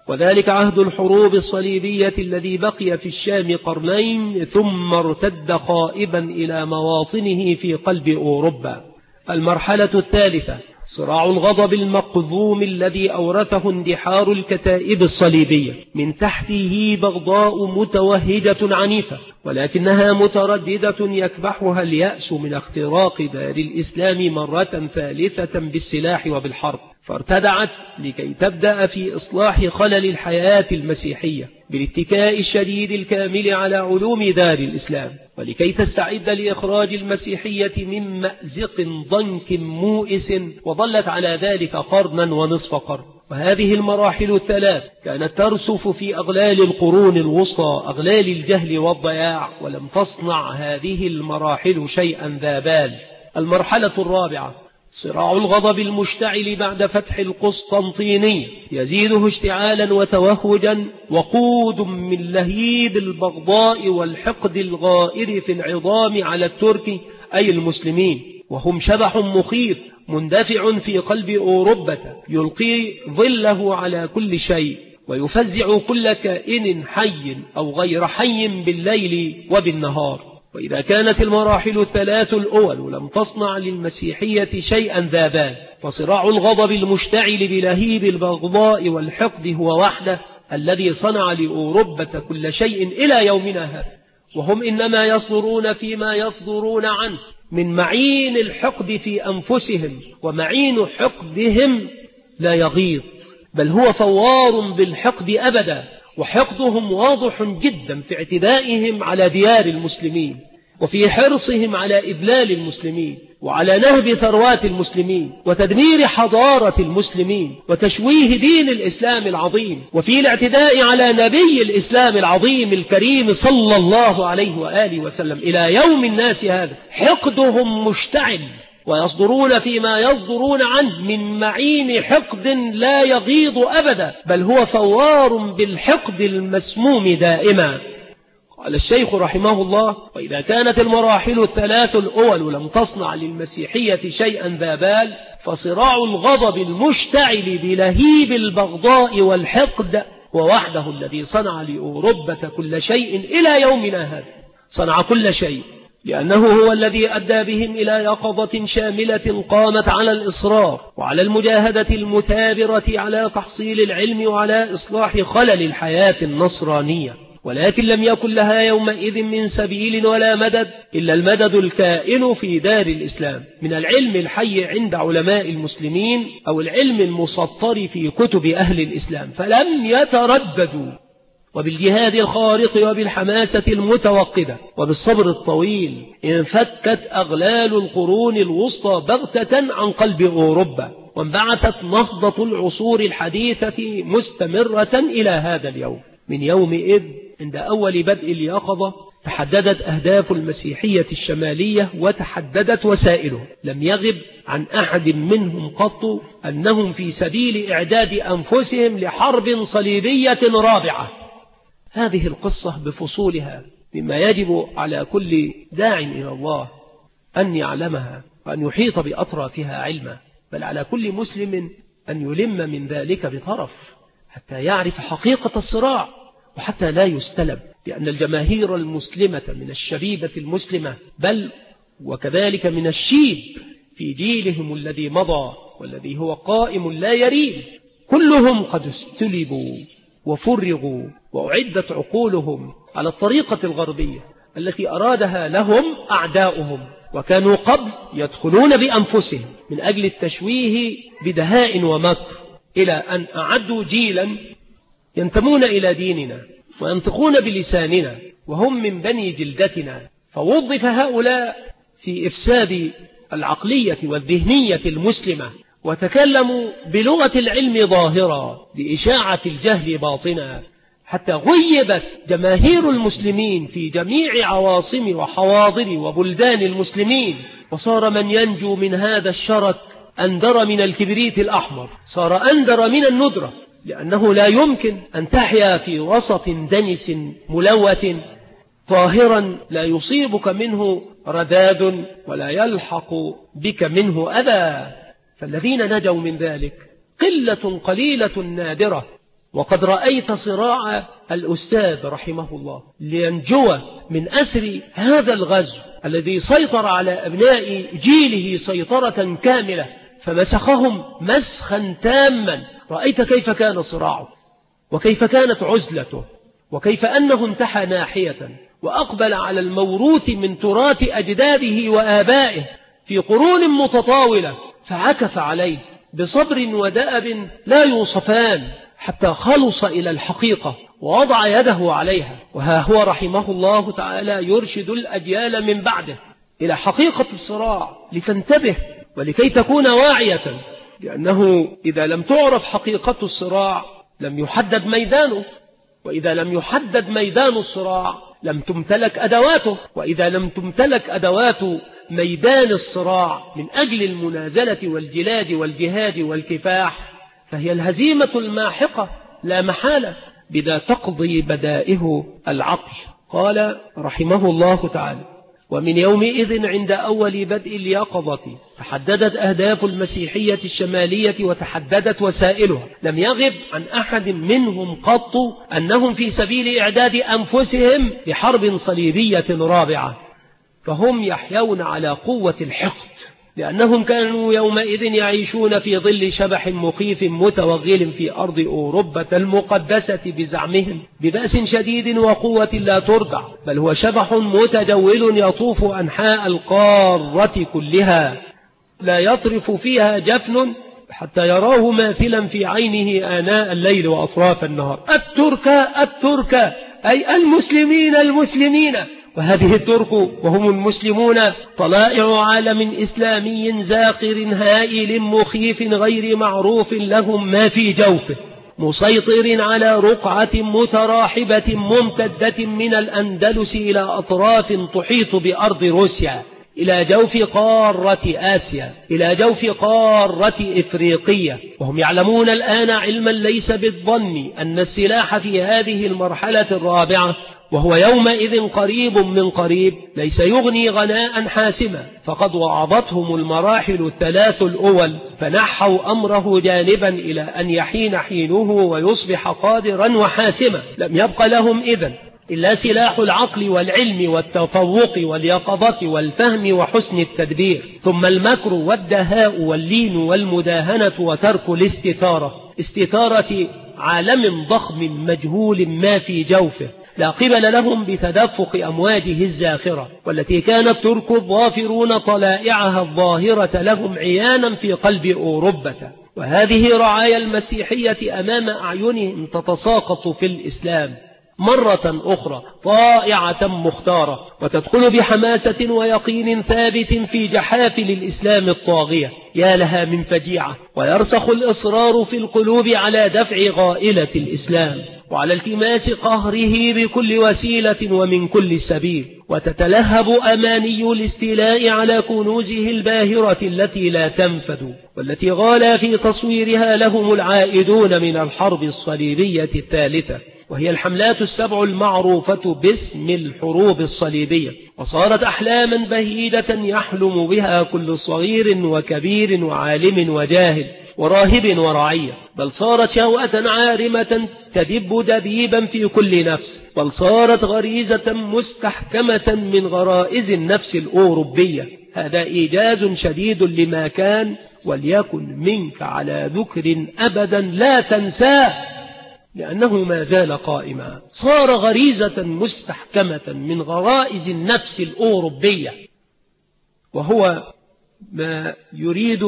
S1: وذلك عهد الحروب الصليبية الذي بقي في الشام قرنين ثم ارتد خائبا إلى مواطنه في قلب أوروبا. المرحلة الثالثة صراع الغضب المقذوم الذي أورثه اندحار الكتائب الصليبية، من تحته بغضاء متوهجة عنيفة ولكنها مترددة يكبحها اليأس من اختراق دار الإسلام مرة ثالثة بالسلاح وبالحرب، فارتدعت لكي تبدأ في إصلاح خلل الحياة المسيحية بالاتكاء الشديد الكامل على علوم دار الإسلام، ولكي تستعد لإخراج المسيحية من مأزق ضنك موئس وظلت على ذلك قرنا ونصف قرن. وهذه المراحل الثلاث كانت ترسف في أغلال القرون الوسطى، أغلال الجهل والضياع، ولم تصنع هذه المراحل شيئا ذا بال. المرحلة الرابعة صراع الغضب المشتعل بعد فتح القسطنطينية، يزيده اشتعالا وتوهجا وقود من لهيب البغضاء والحقد الغائر في العظام على الترك أي المسلمين، وهم شبح مخيف مندفع في قلب أوروبا يلقي ظله على كل شيء ويفزع كل كائن حي أو غير حي بالليل وبالنهار. وإذا كانت المراحل الثلاث الأول لم تصنع للمسيحية شيئا ذا بال، فصراع الغضب المشتعل بلهيب البغضاء والحقد هو وحده الذي صنع لأوروبا كل شيء إلى يومنا هذا، وهم إنما يصدرون فيما يصدرون عنه من معين الحقد في أنفسهم، ومعين حقدهم لا يغيض بل هو فوار بالحقد أبدا، وحقدهم واضح جدا في اعتدائهم على ديار المسلمين وفي حرصهم على إذلال المسلمين وعلى نهب ثروات المسلمين وتدمير حضارة المسلمين وتشويه دين الإسلام العظيم، وفي الاعتداء على نبي الإسلام العظيم الكريم صلى الله عليه وآله وسلم إلى يوم الناس هذا. حقدهم مشتعل ويصدرون فيما يصدرون عنه من معين حقد لا يغيض أبدا بل هو فوار بالحقد المسموم دائما. قال الشيخ رحمه الله: وإذا كانت المراحل الثلاث الأول لم تصنع للمسيحية شيئا ذا بال، فصراع الغضب المشتعل بلهيب البغضاء والحقد ووحده الذي صنع لأوروبا كل شيء إلى يومنا هذا. صنع كل شيء لأنه هو الذي أدى بهم إلى يقظة شاملة قامت على الإصرار وعلى المجاهدة المثابرة على تحصيل العلم وعلى إصلاح خلل الحياة النصرانية، ولكن لم يكن لها يومئذ من سبيل ولا مدد إلا المدد الكائن في دار الإسلام من العلم الحي عند علماء المسلمين أو العلم المسطر في كتب أهل الإسلام، فلم يترددوا، وبالجهاد الخارق وبالحماسة المتوقدة وبالصبر الطويل انفكت أغلال القرون الوسطى بغتة عن قلب أوروبا، وانبعثت نهضة العصور الحديثة مستمرة إلى هذا اليوم. من يومئذ عند أول بدء اليقظة تحددت أهداف المسيحية الشمالية وتحددت وسائله، لم يغب عن أحد منهم قط أنهم في سبيل إعداد أنفسهم لحرب صليبية رابعة. هذه القصة بفصولها مما يجب على كل داع إلى الله أن يعلمها وأن يحيط بأطرافها علما، بل على كل مسلم أن يلم من ذلك بطرف حتى يعرف حقيقة الصراع وحتى لا يستلب، لأن الجماهير المسلمة من الشبيبة المسلمة بل وكذلك من الشيب في جيلهم الذي مضى والذي هو قائم لا يريد، كلهم قد استلبوا وفرغوا وأعدت عقولهم على الطريقة الغربية التي أرادها لهم أعداؤهم، وكانوا قبل يدخلون بأنفسهم من أجل التشويه بدهاء ومكر، إلى أن أعدوا جيلا ينتمون إلى ديننا وينطقون بلساننا وهم من بني جلدتنا، فوظف هؤلاء في إفساد العقلية والذهنية المسلمة، وتكلموا بلغة العلم ظاهرة لإشاعة الجهل باطنا، حتى غيبت جماهير المسلمين في جميع عواصم وحواضر وبلدان المسلمين، وصار من ينجو من هذا الشرك أندر من الكبريت الأحمر، صار أندر من الندرة، لأنه لا يمكن أن تحيا في وسط دنس ملوث طاهرا لا يصيبك منه رداد ولا يلحق بك منه أذى. فالذين نجوا من ذلك قلة قليلة نادرة، وقد رأيت صراع الأستاذ رحمه الله لينجو من أسر هذا الغزو الذي سيطر على أبناء جيله سيطرة كاملة فمسخهم مسخا تاما. رأيت كيف كان صراعه وكيف كانت عزلته وكيف أنه انتحى ناحية وأقبل على الموروث من تراث أجداده وآبائه في قرون متطاولة فعكف عليه بصبر ودأب لا يوصفان حتى خلص إلى الحقيقة ووضع يده عليها. وها هو رحمه الله تعالى يرشد الأجيال من بعده إلى حقيقة الصراع لتنتبه ولكي تكون واعية، لأنه إذا لم تعرف حقيقة الصراع لم يحدد ميدانه، وإذا لم يحدد ميدان الصراع لم تمتلك أدواته، وإذا لم تمتلك أدوات ميدان الصراع من أجل المنازلة والجلاد والجهاد والكفاح فهي الهزيمة الماحقة لا محالة، بذا تقضي بدائه العقل. قال رحمه الله تعالى: ومن يومئذ عند أول بدء اليقظة تحددت أهداف المسيحية الشمالية وتحددت وسائلها، لم يغب عن أحد منهم قط أنهم في سبيل إعداد أنفسهم لحرب صليبية رابعة، فهم يحيون على قوة الحقد، لأنهم كانوا يومئذ يعيشون في ظل شبح مخيف متوغل في أرض أوروبا المقدسة بزعمهم ببأس شديد وقوة لا ترجع، بل هو شبح متجول يطوف أنحاء القارة كلها لا يطرف فيها جفن حتى يراه ماثلا في عينه آناء الليل وأطراف النهار. الترك أي المسلمين، وهذه الترك وهم المسلمون طلائع عالم إسلامي زاخر هائل مخيف غير معروف لهم ما في جوفه، مسيطر على رقعة متراحبة ممتدة من الأندلس إلى أطراف تحيط بأرض روسيا، إلى جوف قارة آسيا، إلى جوف قارة إفريقية. وهم يعلمون الآن علما ليس بالظن أن السلاح في هذه المرحلة الرابعة وهو يومئذ قريب من قريب ليس يغني غناء حاسما، فقد وعظتهم المراحل الثلاث الأول فنحوا أمره جانبا إلى أن يحين حينه ويصبح قادرا وحاسما. لم يبق لهم إذن إلا سلاح العقل والعلم والتفوق واليقظة والفهم وحسن التدبير، ثم المكر والدهاء واللين والمداهنة وترك استثارة عالم ضخم مجهول ما في جوفه لا قبل لهم بتدفق أمواجه الزاخرة، والتي كان الترك الظافرون طلائعها الظاهرة لهم عيانا في قلب أوروبا. وهذه رعايا المسيحية أمام أعينهم تتساقط في الإسلام مرة أخرى طائعة مختارة، وتدخل بحماسة ويقين ثابت في جحافل الإسلام الطاغية. يا لها من فجيعة! ويرسخ الإصرار في القلوب على دفع غائلة الإسلام وعلى التماس قهره بكل وسيلة ومن كل سبيل، وتتلهب أماني الاستيلاء على كنوزه الباهرة التي لا تنفد، والتي غالى في تصويرها لهم العائدون من الحرب الصليبية الثالثة، وهي الحملات السبع المعروفة باسم الحروب الصليبية، وصارت أحلاما بهيدة يحلم بها كل صغير وكبير وعالم وجاهل وراهب ورعية، بل صارت شهوة عارمة تدب دبيبا في كل نفس، بل صارت غريزة مستحكمة من غرائز النفس الأوروبية. هذا إيجاز شديد لما كان، وليكن منك على ذكر أبدا لا تنساه، لأنه ما زال قائما. صار غريزة مستحكمة من غرائز النفس الأوروبية، وهو ما يريد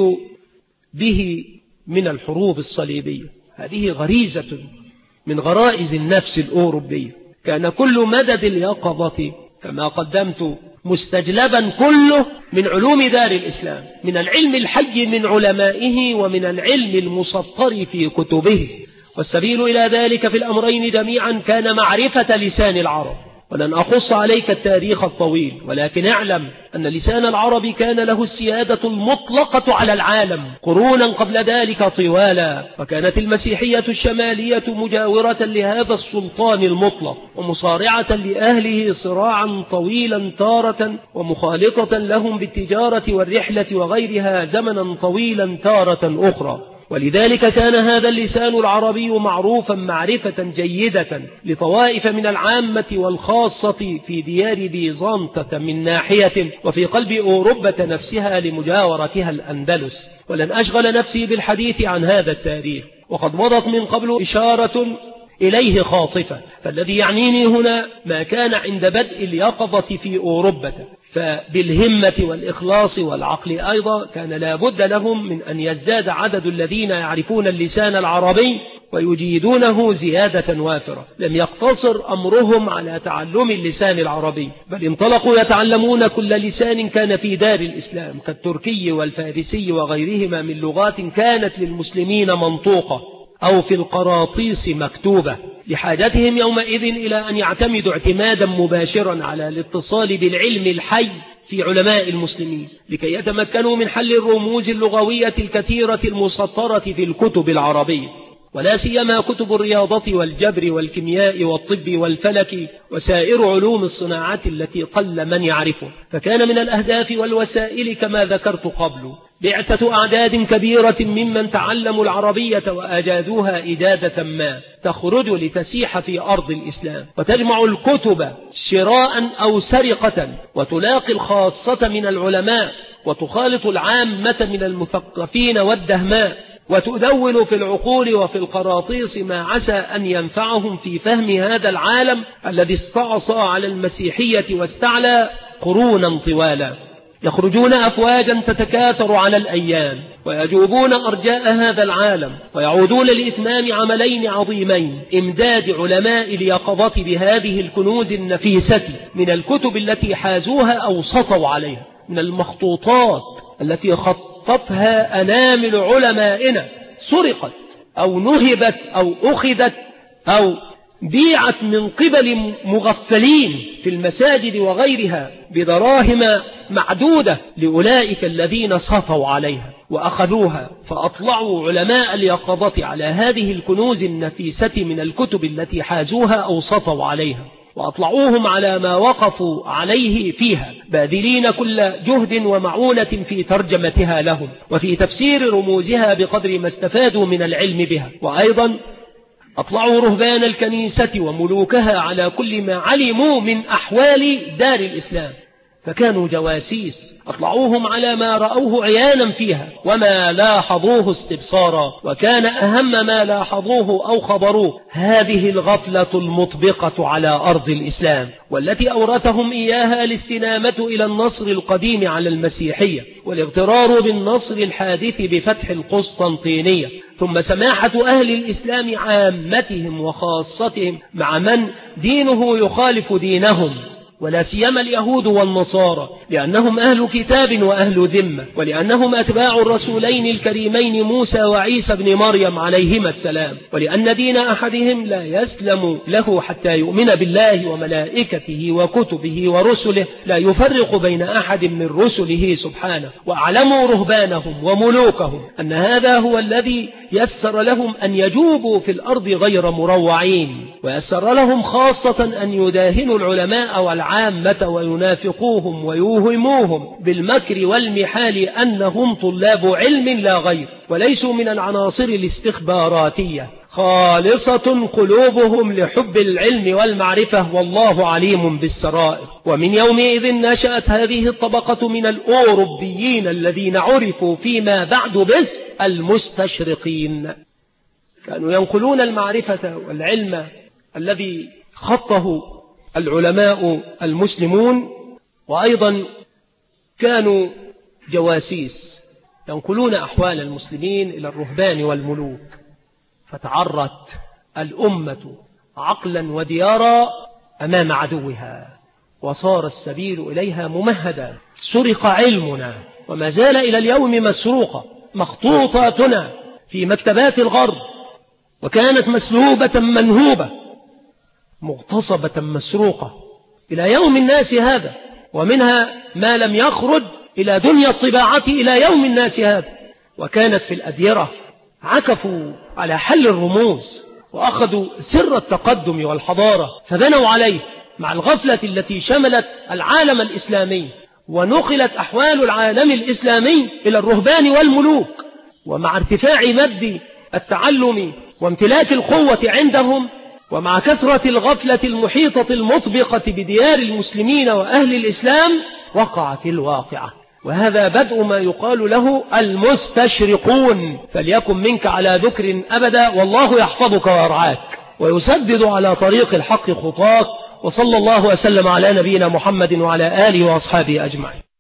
S1: به من الحروب الصليبية. هذه غريزة من غرائز النفس الأوروبية. كان كل مدد اليقظة كما قدمت مستجلبا كله من علوم دار الإسلام، من العلم الحي من علمائه ومن العلم المسطر في كتبه، والسبيل إلى ذلك في الأمرين جميعا كان معرفة لسان العرب. ولن أخص عليك التاريخ الطويل، ولكن اعلم أن لسان العرب كان له السيادة المطلقة على العالم قرونا قبل ذلك طوالا، وكانت المسيحية الشمالية مجاورة لهذا السلطان المطلق ومصارعة لأهله صراعا طويلا تارة، ومخالطة لهم بالتجارة والرحلة وغيرها زمنا طويلا تارة أخرى. ولذلك كان هذا اللسان العربي معروفا معرفة جيدة لطوائف من العامة والخاصة في ديار بيزنطة من ناحية، وفي قلب أوروبا نفسها لمجاورتها الأندلس. ولن أشغل نفسي بالحديث عن هذا التاريخ، وقد مضت من قبل إشارة إليه خاطفة، فالذي يعنيني هنا ما كان عند بدء اليقظة في أوروبا، فبالهمة والإخلاص والعقل أيضا كان لا بد لهم من أن يزداد عدد الذين يعرفون اللسان العربي ويجيدونه زيادة وافرة. لم يقتصر أمرهم على تعلم اللسان العربي، بل انطلقوا يتعلمون كل لسان كان في دار الإسلام كالتركي والفارسي وغيرهما من لغات كانت للمسلمين منطوقة أو في القراطيس مكتوبة، لحاجتهم يومئذ إلى أن يعتمدوا اعتمادا مباشرا على الاتصال بالعلم الحي في علماء المسلمين، لكي يتمكنوا من حل الرموز اللغوية الكثيرة المسطرة في الكتب العربية، ولا سيما كتب الرياضة والجبر والكيمياء والطب والفلك وسائر علوم الصناعات التي قل من يعرفه. فكان من الأهداف والوسائل كما ذكرت قبل بعثة أعداد كبيرة ممن تعلموا العربية وأجادوها إجادة ما تخرج لتسيح في أرض الإسلام، وتجمع الكتب شراء أو سرقة، وتلاقي الخاصة من العلماء، وتخالط العامة من المثقفين والدهماء، وتدون في العقول وفي القراطيس ما عسى أن ينفعهم في فهم هذا العالم الذي استعصى على المسيحية واستعلى قرونا طوالا. يخرجون أفواجا تتكاثر على الأيام ويجوبون أرجاء هذا العالم، ويعودون لإتمام عملين عظيمين: إمداد علماء اليقظة بهذه الكنوز النفيسة من الكتب التي حازوها أو سطوا عليها، من المخطوطات التي خطتها أنامل علمائنا، سرقت أو نهبت أو أخذت أو بيعت من قبل مغفلين في المساجد وغيرها بدراهم معدودة لأولئك الذين صفوا عليها وأخذوها، فأطلعوا علماء اليقظة على هذه الكنوز النفيسة من الكتب التي حازوها أو صفوا عليها، وأطلعوهم على ما وقفوا عليه فيها، باذلين كل جهد ومعونة في ترجمتها لهم وفي تفسير رموزها بقدر ما استفادوا من العلم بها. وأيضا أطلعوا رهبان الكنيسة وملوكها على كل ما علموا من أحوال دار الإسلام، فكانوا جواسيس، أطلعوهم على ما رأوه عيانا فيها وما لاحظوه استبصارا، وكان أهم ما لاحظوه أو خبروه هذه الغفلة المطبقة على أرض الإسلام، والتي أورثهم إياها الاستنامة إلى النصر القديم على المسيحية، والاغترار بالنصر الحادث بفتح القسطنطينية، ثم سماحة أهل الإسلام عامتهم وخاصتهم مع من دينه يخالف دينهم، ولا سيما اليهود والنصارى، لأنهم أهل كتاب وأهل ذمة، ولأنهم أتباع الرسولين الكريمين موسى وعيسى بن مريم عليهما السلام، ولأن دين أحدهم لا يسلم له حتى يؤمن بالله وملائكته وكتبه ورسله، لا يفرق بين أحد من رسله سبحانه. وأعلموا رهبانهم وملوكهم أن هذا هو الذي يسر لهم أن يجوبوا في الأرض غير مروعين، ويسر لهم خاصة أن يداهنوا العلماء والعامة وينافقوهم ويوهموهم بالمكر والمحال أنهم طلاب علم لا غير، وليسوا من العناصر الاستخباراتية، خالصة قلوبهم لحب العلم والمعرفة، والله عليم بالسرائر. ومن يومئذ نشأت هذه الطبقة من الأوروبيين الذين عرفوا فيما بعد باسم المستشرقين، كانوا ينقلون المعرفة والعلم الذي خطه العلماء المسلمون، وأيضا كانوا جواسيس ينقلون أحوال المسلمين إلى الرهبان والملوك، فتعرت الأمة عقلا وديارا أمام عدوها، وصار السبيل إليها ممهدا. سرق علمنا وما زال إلى اليوم مسروقا، مخطوطاتنا في مكتبات الغرب، وكانت مسلوبة منهوبة مغتصبة مسروقة إلى يوم الناس هذا، ومنها ما لم يخرج إلى دنيا الطباعة إلى يوم الناس هذا. وكانت في الأديرة عكفوا على حل الرموز وأخذوا سر التقدم والحضارة فبنوا عليه، مع الغفلة التي شملت العالم الإسلامي، ونقلت أحوال العالم الإسلامي إلى الرهبان والملوك، ومع ارتفاع مد التعلم وامتلاك القوة عندهم، ومع كثرة الغفلة المحيطة المطبقة بديار المسلمين وأهل الإسلام، وقعت الواقعة. وهذا بدء ما يقال له المستشرقون. فليكن منك على ذكر أبدا، والله يحفظك ويرعاك ويسدد على طريق الحق خطاك. وصلى الله وسلم على نبينا محمد وعلى آله وأصحابه أجمعين.